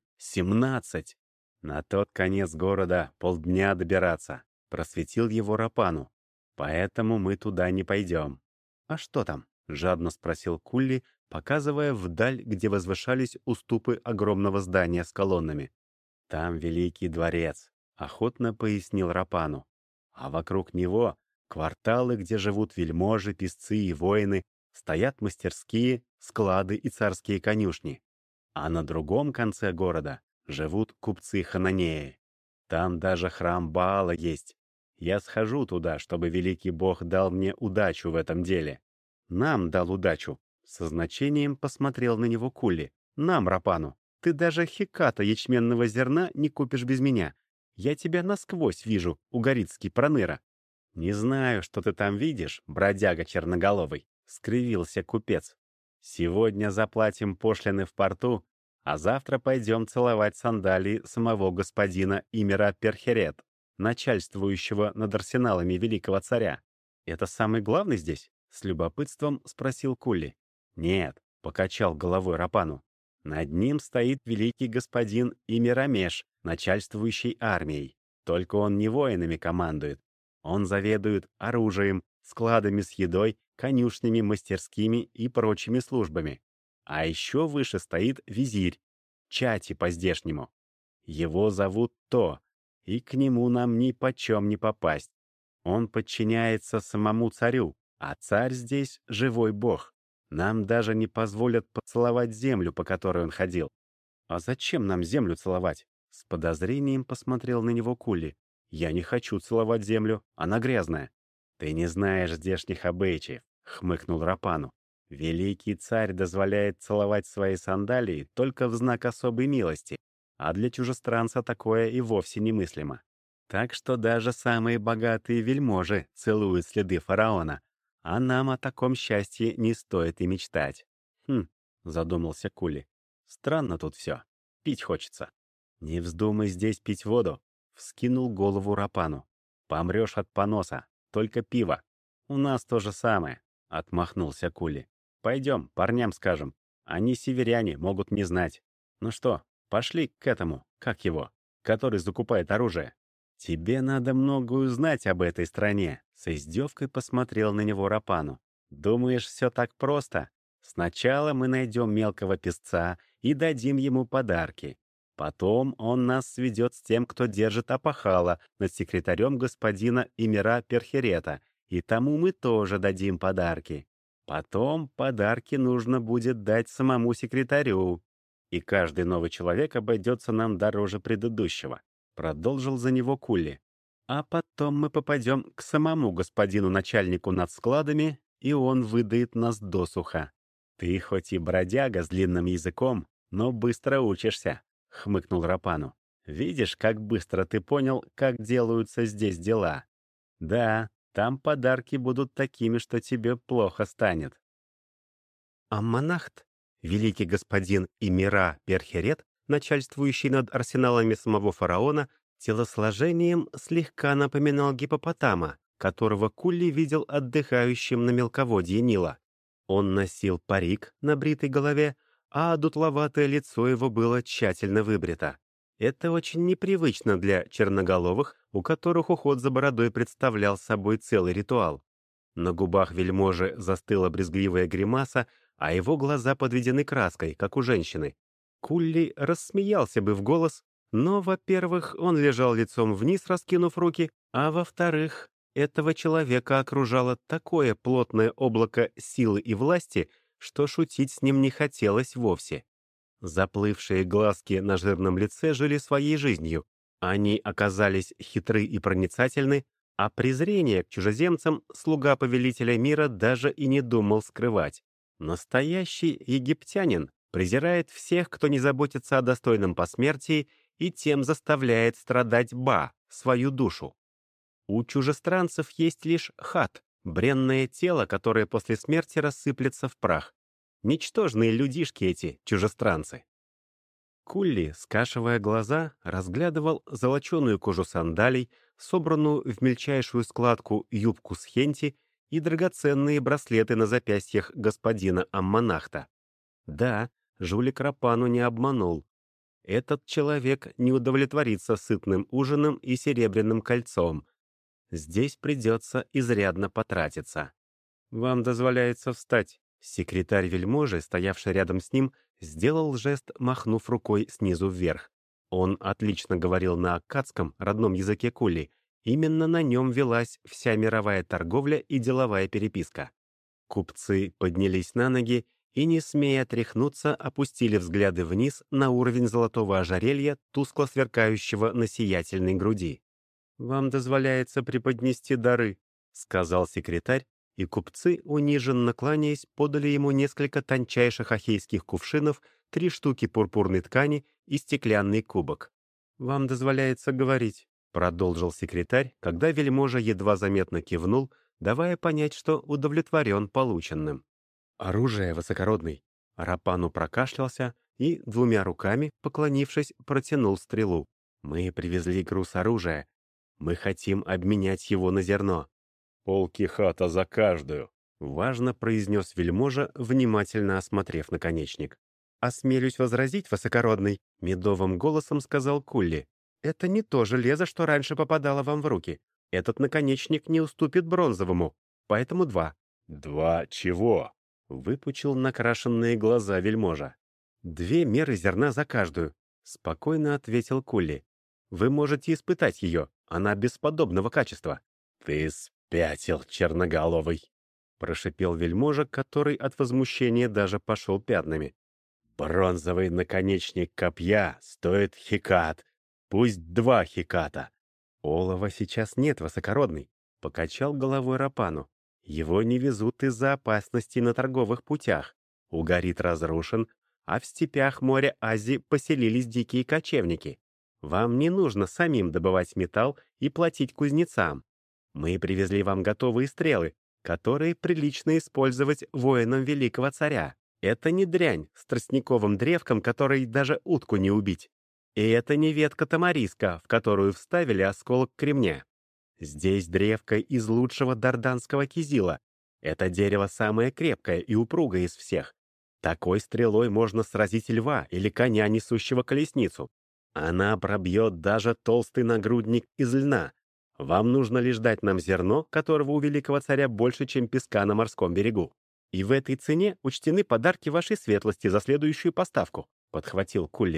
17! На тот конец города полдня добираться, просветил его Рапану. Поэтому мы туда не пойдем. А что там? Жадно спросил Кулли, показывая вдаль, где возвышались уступы огромного здания с колоннами. Там Великий дворец, охотно пояснил Рапану. А вокруг него кварталы, где живут вельможи, песцы и воины, стоят мастерские, склады и царские конюшни. А на другом конце города живут купцы-хананеи. Там даже храм Баала есть. Я схожу туда, чтобы великий бог дал мне удачу в этом деле. Нам дал удачу. Со значением посмотрел на него Кулли. Нам, Рапану. Ты даже хеката ячменного зерна не купишь без меня. Я тебя насквозь вижу, угорицкий проныра. Не знаю, что ты там видишь, бродяга черноголовый, — скривился купец. «Сегодня заплатим пошлины в порту, а завтра пойдем целовать сандалии самого господина Имера Перхерет, начальствующего над арсеналами великого царя. Это самый главный здесь?» — с любопытством спросил Кулли. «Нет», — покачал головой Рапану. «Над ним стоит великий господин Имерамеш, начальствующий армией. Только он не воинами командует. Он заведует оружием, складами с едой, конюшнями, мастерскими и прочими службами. А еще выше стоит визирь, чати по-здешнему. Его зовут То, и к нему нам ни почем не попасть. Он подчиняется самому царю, а царь здесь живой бог. Нам даже не позволят поцеловать землю, по которой он ходил. А зачем нам землю целовать? С подозрением посмотрел на него Кулли. Я не хочу целовать землю, она грязная. Ты не знаешь здешних обычаев, хмыкнул Рапану. Великий царь дозволяет целовать свои сандалии только в знак особой милости, а для чужестранца такое и вовсе немыслимо. Так что даже самые богатые вельможи целуют следы фараона, а нам о таком счастье не стоит и мечтать. Хм, задумался Кулли. Странно тут все. Пить хочется. Не вздумай здесь пить воду, вскинул голову Рапану. Помрешь от поноса, только пиво. У нас то же самое, отмахнулся Кулли. Пойдем, парням скажем. Они северяне, могут не знать. Ну что, пошли к этому, как его, который закупает оружие. Тебе надо многое знать об этой стране. С издевкой посмотрел на него Рапану. Думаешь, все так просто? Сначала мы найдем мелкого песца и дадим ему подарки. Потом он нас сведет с тем, кто держит опахала над секретарем господина Имера Перхерета, и тому мы тоже дадим подарки. Потом подарки нужно будет дать самому секретарю, и каждый новый человек обойдется нам дороже предыдущего», — продолжил за него Кулли. «А потом мы попадем к самому господину начальнику над складами, и он выдает нас досуха. Ты хоть и бродяга с длинным языком, но быстро учишься», — хмыкнул Рапану. «Видишь, как быстро ты понял, как делаются здесь дела? Да, там подарки будут такими, что тебе плохо станет». Амманахт, великий господин Имира Перхерет, начальствующий над арсеналами самого фараона, телосложением слегка напоминал гиппопотама, которого Кулли видел отдыхающим на мелководье Нила. Он носил парик на бритой голове, а дутловатое лицо его было тщательно выбрито. Это очень непривычно для черноголовых, у которых уход за бородой представлял собой целый ритуал. На губах вельможи застыла брезгливая гримаса, а его глаза подведены краской, как у женщины. Кулли рассмеялся бы в голос, но, во-первых, он лежал лицом вниз, раскинув руки, а во-вторых, этого человека окружало такое плотное облако силы и власти, что шутить с ним не хотелось вовсе. Заплывшие глазки на жирном лице жили своей жизнью. Они оказались хитры и проницательны, а презрение к чужеземцам слуга повелителя мира даже и не думал скрывать. Настоящий египтянин презирает всех, кто не заботится о достойном посмертии, и тем заставляет страдать Ба, свою душу. У чужестранцев есть лишь хат, бренное тело, которое после смерти рассыплется в прах. Ничтожные людишки эти чужестранцы. Кулли, скашивая глаза, разглядывал золоченую кожу сандалий, собранную в мельчайшую складку юбку с хенти и драгоценные браслеты на запястьях господина Амманахта. Да, жулик Рапану не обманул. Этот человек не удовлетворится сытным ужином и серебряным кольцом. Здесь придется изрядно потратиться. «Вам дозволяется встать». Секретарь вельможи, стоявший рядом с ним, сделал жест, махнув рукой снизу вверх. Он отлично говорил на аккадском, родном языке Кулли. Именно на нем велась вся мировая торговля и деловая переписка. Купцы поднялись на ноги и, не смея отряхнуться, опустили взгляды вниз на уровень золотого ожерелья, тускло сверкающего на сиятельной груди. «Вам дозволяется преподнести дары», — сказал секретарь, и купцы, униженно кланяясь, подали ему несколько тончайших ахейских кувшинов, 3 штуки пурпурной ткани и стеклянный кубок. «Вам дозволяется говорить», — продолжил секретарь, когда вельможа едва заметно кивнул, давая понять, что удовлетворен полученным. «Оружие, высокородный». Рапану прокашлялся и, 2 руками, поклонившись, протянул стрелу. «Мы привезли груз оружия. Мы хотим обменять его на зерно». «Полкихата за каждую», — важно произнес вельможа, внимательно осмотрев наконечник. «Осмелюсь возразить, высокородный», — медовым голосом сказал Кулли. «Это не то железо, что раньше попадало вам в руки. Этот наконечник не уступит бронзовому, поэтому 2». «2 чего?» — выпучил накрашенные глаза вельможа. «2 меры зерна за каждую», — спокойно ответил Кулли. «Вы можете испытать ее, она бесподобного качества». «Ты спятил, черноголовый!» — прошипел вельможа, который от возмущения даже пошел пятнами. «Бронзовый наконечник копья стоит хикат, пусть 2 хиката». «Олова сейчас нет, высокородный», — покачал головой Рапану. «Его не везут из-за опасности на торговых путях. Угарит разрушен, а в степях моря Азии поселились дикие кочевники. Вам не нужно самим добывать металл и платить кузнецам. Мы привезли вам готовые стрелы, которые прилично использовать воинам великого царя. Это не дрянь с тростниковым древком, которой даже утку не убить. И это не ветка тамариска, в которую вставили осколок кремня. Здесь древко из лучшего дарданского кизила. Это дерево самое крепкое и упругое из всех. Такой стрелой можно сразить льва или коня, несущего колесницу. Она пробьет даже толстый нагрудник из льна. Вам нужно лишь дать нам зерно, которого у великого царя больше, чем песка на морском берегу. И в этой цене учтены подарки вашей светлости за следующую поставку», — подхватил Кулли.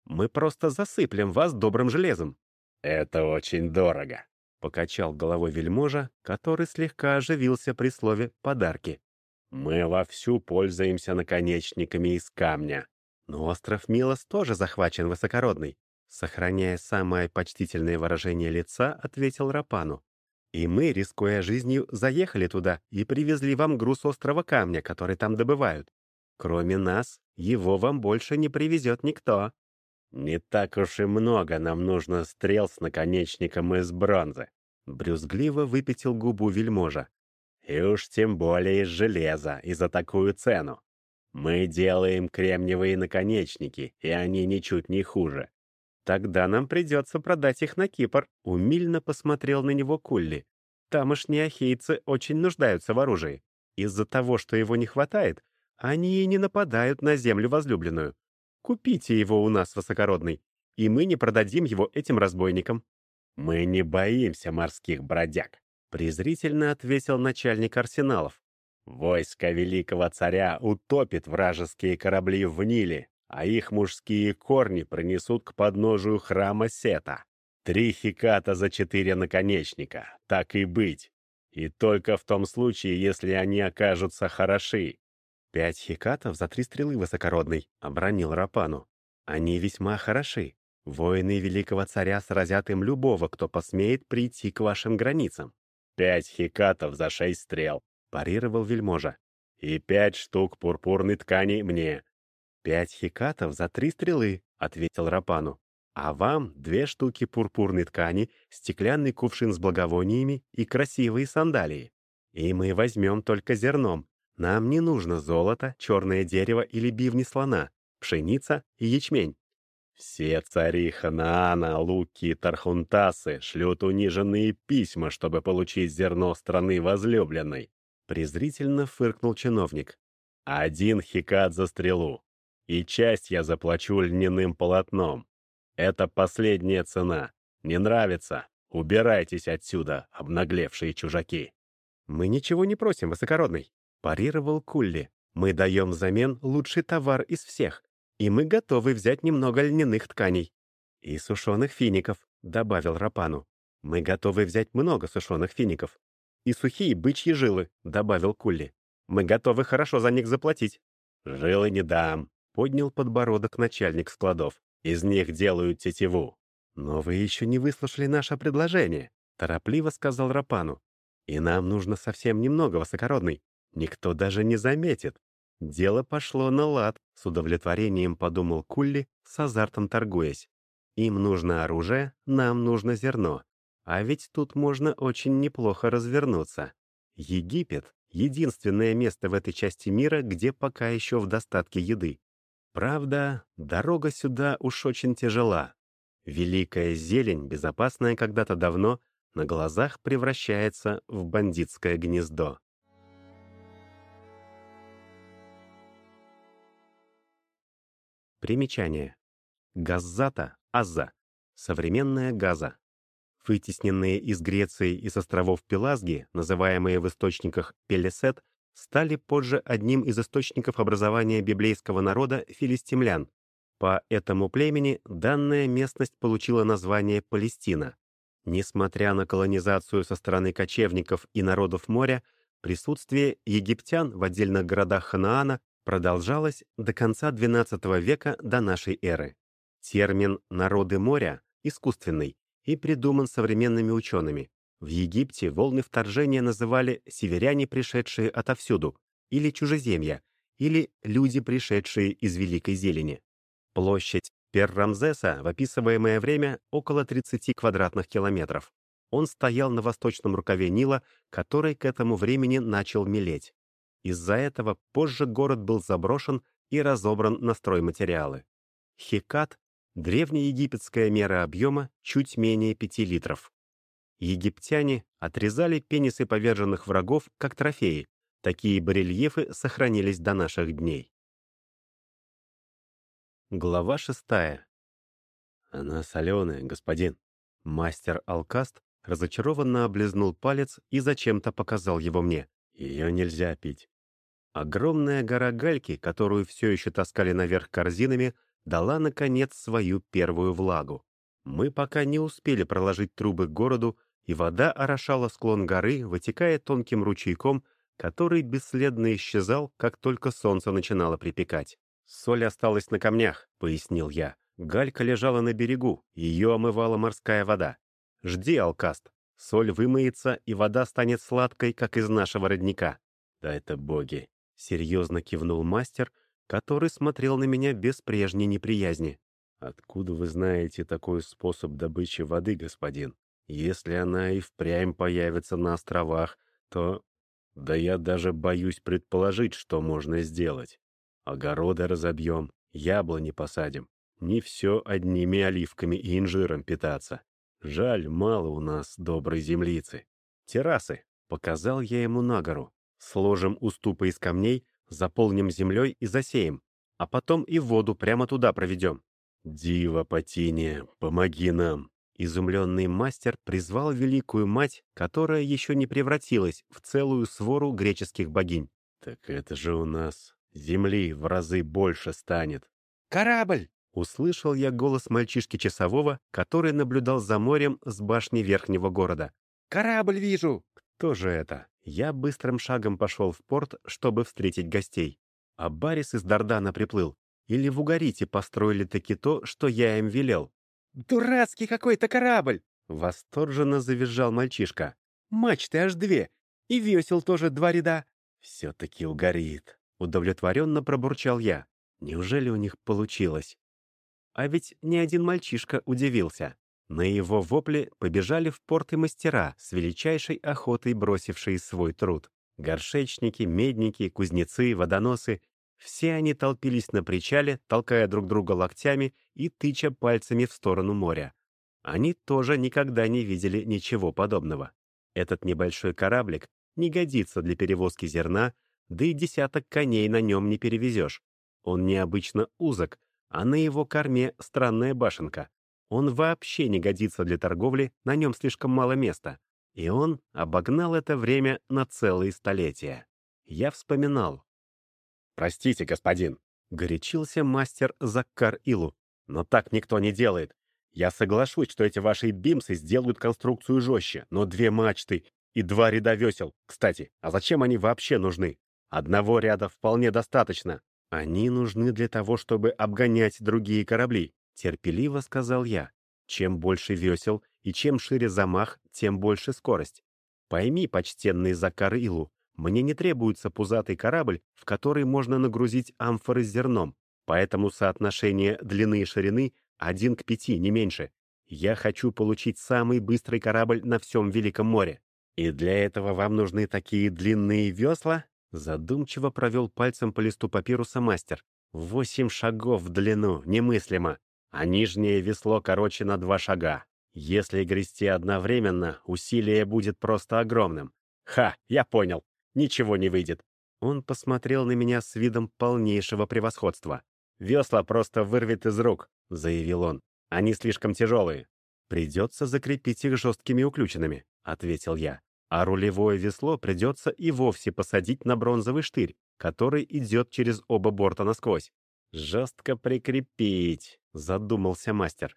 Мы просто засыплем вас добрым железом». «Это очень дорого», — покачал головой вельможа, который слегка оживился при слове «подарки». «Мы вовсю пользуемся наконечниками из камня». Но остров Милос тоже захвачен высокородный. Сохраняя самое почтительное выражение лица, ответил Рапану. И мы, рискуя жизнью, заехали туда и привезли вам груз острого камня, который там добывают. Кроме нас, его вам больше не привезет никто. Не так уж и много нам нужно стрел с наконечником из бронзы. Брюзгливо выпятил губу вельможа. И уж тем более из железа, и за такую цену. Мы делаем кремниевые наконечники, и они ничуть не хуже. Тогда нам придется продать их на Кипр. Умильно посмотрел на него Кулли. Тамошние ахейцы очень нуждаются в оружии. Из-за того, что его не хватает, они и не нападают на землю возлюбленную. Купите его у нас, высокородный, и мы не продадим его этим разбойникам». «Мы не боимся морских бродяг», — презрительно ответил начальник арсеналов. «Войско великого царя утопит вражеские корабли в Ниле, а их мужские корни принесут к подножию храма Сета. 3 хиката за 4 наконечника, так и быть. И только в том случае, если они окажутся хороши». 5 хикатов за 3 стрелы, высокородный, — обронил Рапану. «Они весьма хороши. Воины великого царя сразят им любого, кто посмеет прийти к вашим границам». 5 хикатов за 6 стрел, — парировал вельможа. «И 5 штук пурпурной ткани мне». 5 хикатов за 3 стрелы, — ответил Рапану. «А вам 2 штуки пурпурной ткани, стеклянный кувшин с благовониями и красивые сандалии. И мы возьмем только зерном. Нам не нужно золото, черное дерево или бивни слона, пшеница и ячмень». «Все цари Ханаана, Луки и Тархунтасы шлют униженные письма, чтобы получить зерно страны возлюбленной», — презрительно фыркнул чиновник. «1 хикат за стрелу, и часть я заплачу льняным полотном. Это последняя цена. Не нравится? Убирайтесь отсюда, обнаглевшие чужаки». «Мы ничего не просим, высокородный», — парировал Кулли. «Мы даем взамен лучший товар из всех, и мы готовы взять немного льняных тканей». «И сушеных фиников», — добавил Рапану. «Мы готовы взять много сушеных фиников». «И сухие бычьи жилы», — добавил Кулли. «Мы готовы хорошо за них заплатить». «Жилы не дам», — поднял подбородок начальник складов. «Из них делают тетиву». «Но вы еще не выслушали наше предложение», — торопливо сказал Рапану. «И нам нужно совсем немного, высокородный. Никто даже не заметит». Дело пошло на лад, с удовлетворением подумал Кулли, с азартом торгуясь. Им нужно оружие, нам нужно зерно. А ведь тут можно очень неплохо развернуться. Египет — единственное место в этой части мира, где пока еще в достатке еды. Правда, дорога сюда уж очень тяжела. Великая зелень, безопасная когда-то давно, на глазах превращается в бандитское гнездо. Примечание. Газзата, Азза. Современная Газа. Вытесненные из Греции и с островов Пелазги, называемые в источниках Пелесет, стали позже одним из источников образования библейского народа филистимлян. По этому племени данная местность получила название Палестина. Несмотря на колонизацию со стороны кочевников и народов моря, присутствие египтян в отдельных городах Ханаана продолжалось до конца XII века до нашей эры. Термин «народы моря» искусственный и придуман современными учеными. В Египте волны вторжения называли «северяне, пришедшие отовсюду», или «чужеземья», или «люди, пришедшие из Великой Зелени». Площадь Пер-Рамзеса в описываемое время около 30 квадратных километров. Он стоял на восточном рукаве Нила, который к этому времени начал мелеть. Из-за этого позже город был заброшен и разобран на стройматериалы. Хикат — древнеегипетская мера объема чуть менее 5 литров. Египтяне отрезали пенисы поверженных врагов как трофеи. Такие барельефы сохранились до наших дней. Глава 6. «Она соленая, господин». Мастер Алкаст разочарованно облизнул палец и зачем-то показал его мне. «Ее нельзя пить». Огромная гора гальки, которую все еще таскали наверх корзинами, дала, наконец, свою первую влагу. Мы пока не успели проложить трубы к городу, и вода орошала склон горы, вытекая тонким ручейком, который бесследно исчезал, как только солнце начинало припекать. «Соль осталась на камнях», — пояснил я. Галька лежала на берегу, ее омывала морская вода. «Жди, Алкаст. Соль вымоется, и вода станет сладкой, как из нашего родника». «Да это боги!» — серьезно кивнул мастер, который смотрел на меня без прежней неприязни. «Откуда вы знаете такой способ добычи воды, господин? Если она и впрямь появится на островах, то... Да я даже боюсь предположить, что можно сделать. Огороды разобьем, яблони посадим. Не все одними оливками и инжиром питаться. Жаль, мало у нас доброй землицы. Террасы, показал я ему на гору. Сложим уступы из камней, заполним землей и засеем. А потом и воду прямо туда проведем. «Дива Патиния, помоги нам!» Изумленный мастер призвал великую мать, которая еще не превратилась в целую свору греческих богинь. «Так это же у нас земли в разы больше станет!» «Корабль!» — услышал я голос мальчишки-часового, который наблюдал за морем с башни верхнего города. «Корабль вижу!» «Кто же это?» Я быстрым шагом пошел в порт, чтобы встретить гостей. А Барис из Дардана приплыл. Или в Угарите построили таки то, что я им велел. «Дурацкий какой-то корабль!» — восторженно завизжал мальчишка. «Мачты аж 2, и весел тоже 2 ряда». «Все-таки Угарит», — удовлетворенно пробурчал я. «Неужели у них получилось?» А ведь ни один мальчишка удивился. На его вопли побежали в порт и мастера, с величайшей охотой бросившие свой труд. Горшечники, медники, кузнецы, водоносы — все они толпились на причале, толкая друг друга локтями и тыча пальцами в сторону моря. Они тоже никогда не видели ничего подобного. Этот небольшой кораблик не годится для перевозки зерна, да и десяток коней на нем не перевезешь. Он необычно узок, а на его корме странная башенка. Он вообще не годится для торговли, на нем слишком мало места. И он обогнал это время на целые столетия. Я вспоминал. «Простите, господин», — горячился мастер Заккар Илу, «но так никто не делает. Я соглашусь, что эти ваши бимсы сделают конструкцию жестче, но 2 мачты и 2 ряда весел. Кстати, а зачем они вообще нужны? Одного ряда вполне достаточно. Они нужны для того, чтобы обгонять другие корабли», — терпеливо сказал я. «Чем больше весел и чем шире замах, тем больше скорость. Пойми, почтенный Заккар Илу, мне не требуется пузатый корабль, в который можно нагрузить амфоры с зерном, поэтому соотношение длины и ширины 1 к 5, не меньше. Я хочу получить самый быстрый корабль на всем Великом море. И для этого вам нужны такие длинные весла?» Задумчиво провел пальцем по листу папируса мастер. 8 шагов в длину, немыслимо. А нижнее весло короче на 2 шага. Если грести одновременно, усилие будет просто огромным. «Ха, я понял. Ничего не выйдет». Он посмотрел на меня с видом полнейшего превосходства. «Весла просто вырвет из рук», — заявил он. «Они слишком тяжелые». «Придется закрепить их жесткими уключенными», — ответил я. «А рулевое весло придется и вовсе посадить на бронзовый штырь, который идет через оба борта насквозь». «Жестко прикрепить», — задумался мастер.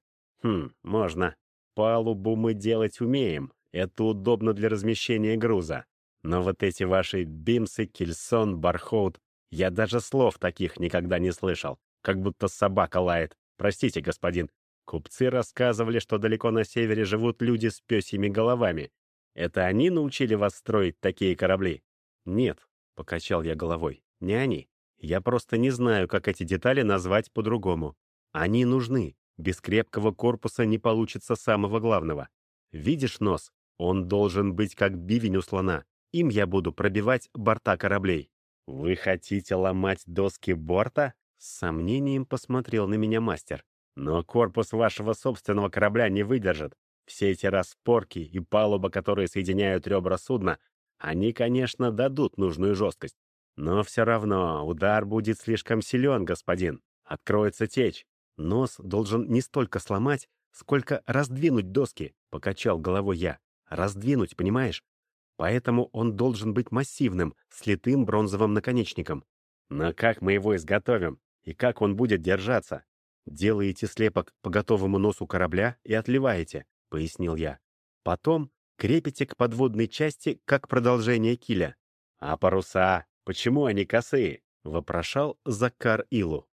Можно. Палубу мы делать умеем. Это удобно для размещения груза. Но вот эти ваши бимсы, кельсон, бархоут, я даже слов таких никогда не слышал. Как будто собака лает. Простите, господин. Купцы рассказывали, что далеко на севере живут люди с пёсьими головами. Это они научили вас строить такие корабли? Нет, покачал я головой. Не они. Я просто не знаю, как эти детали назвать по-другому. Они нужны. Без крепкого корпуса не получится самого главного. Видишь нос? Он должен быть как бивень у слона. Им я буду пробивать борта кораблей». «Вы хотите ломать доски борта?» С сомнением посмотрел на меня мастер. «Но корпус вашего собственного корабля не выдержит. Все эти распорки и палуба, которые соединяют ребра судна, они, конечно, дадут нужную жесткость. Но все равно удар будет слишком силен, господин. Откроется течь. Нос должен не столько сломать, сколько раздвинуть доски», — покачал головой я. «Раздвинуть, понимаешь? Поэтому он должен быть массивным, с литым бронзовым наконечником. Но как мы его изготовим? И как он будет держаться? Делаете слепок по готовому носу корабля и отливаете, пояснил я. Потом крепите к подводной части как продолжение киля. А паруса, почему они косые? Вопрошал Закар Илу.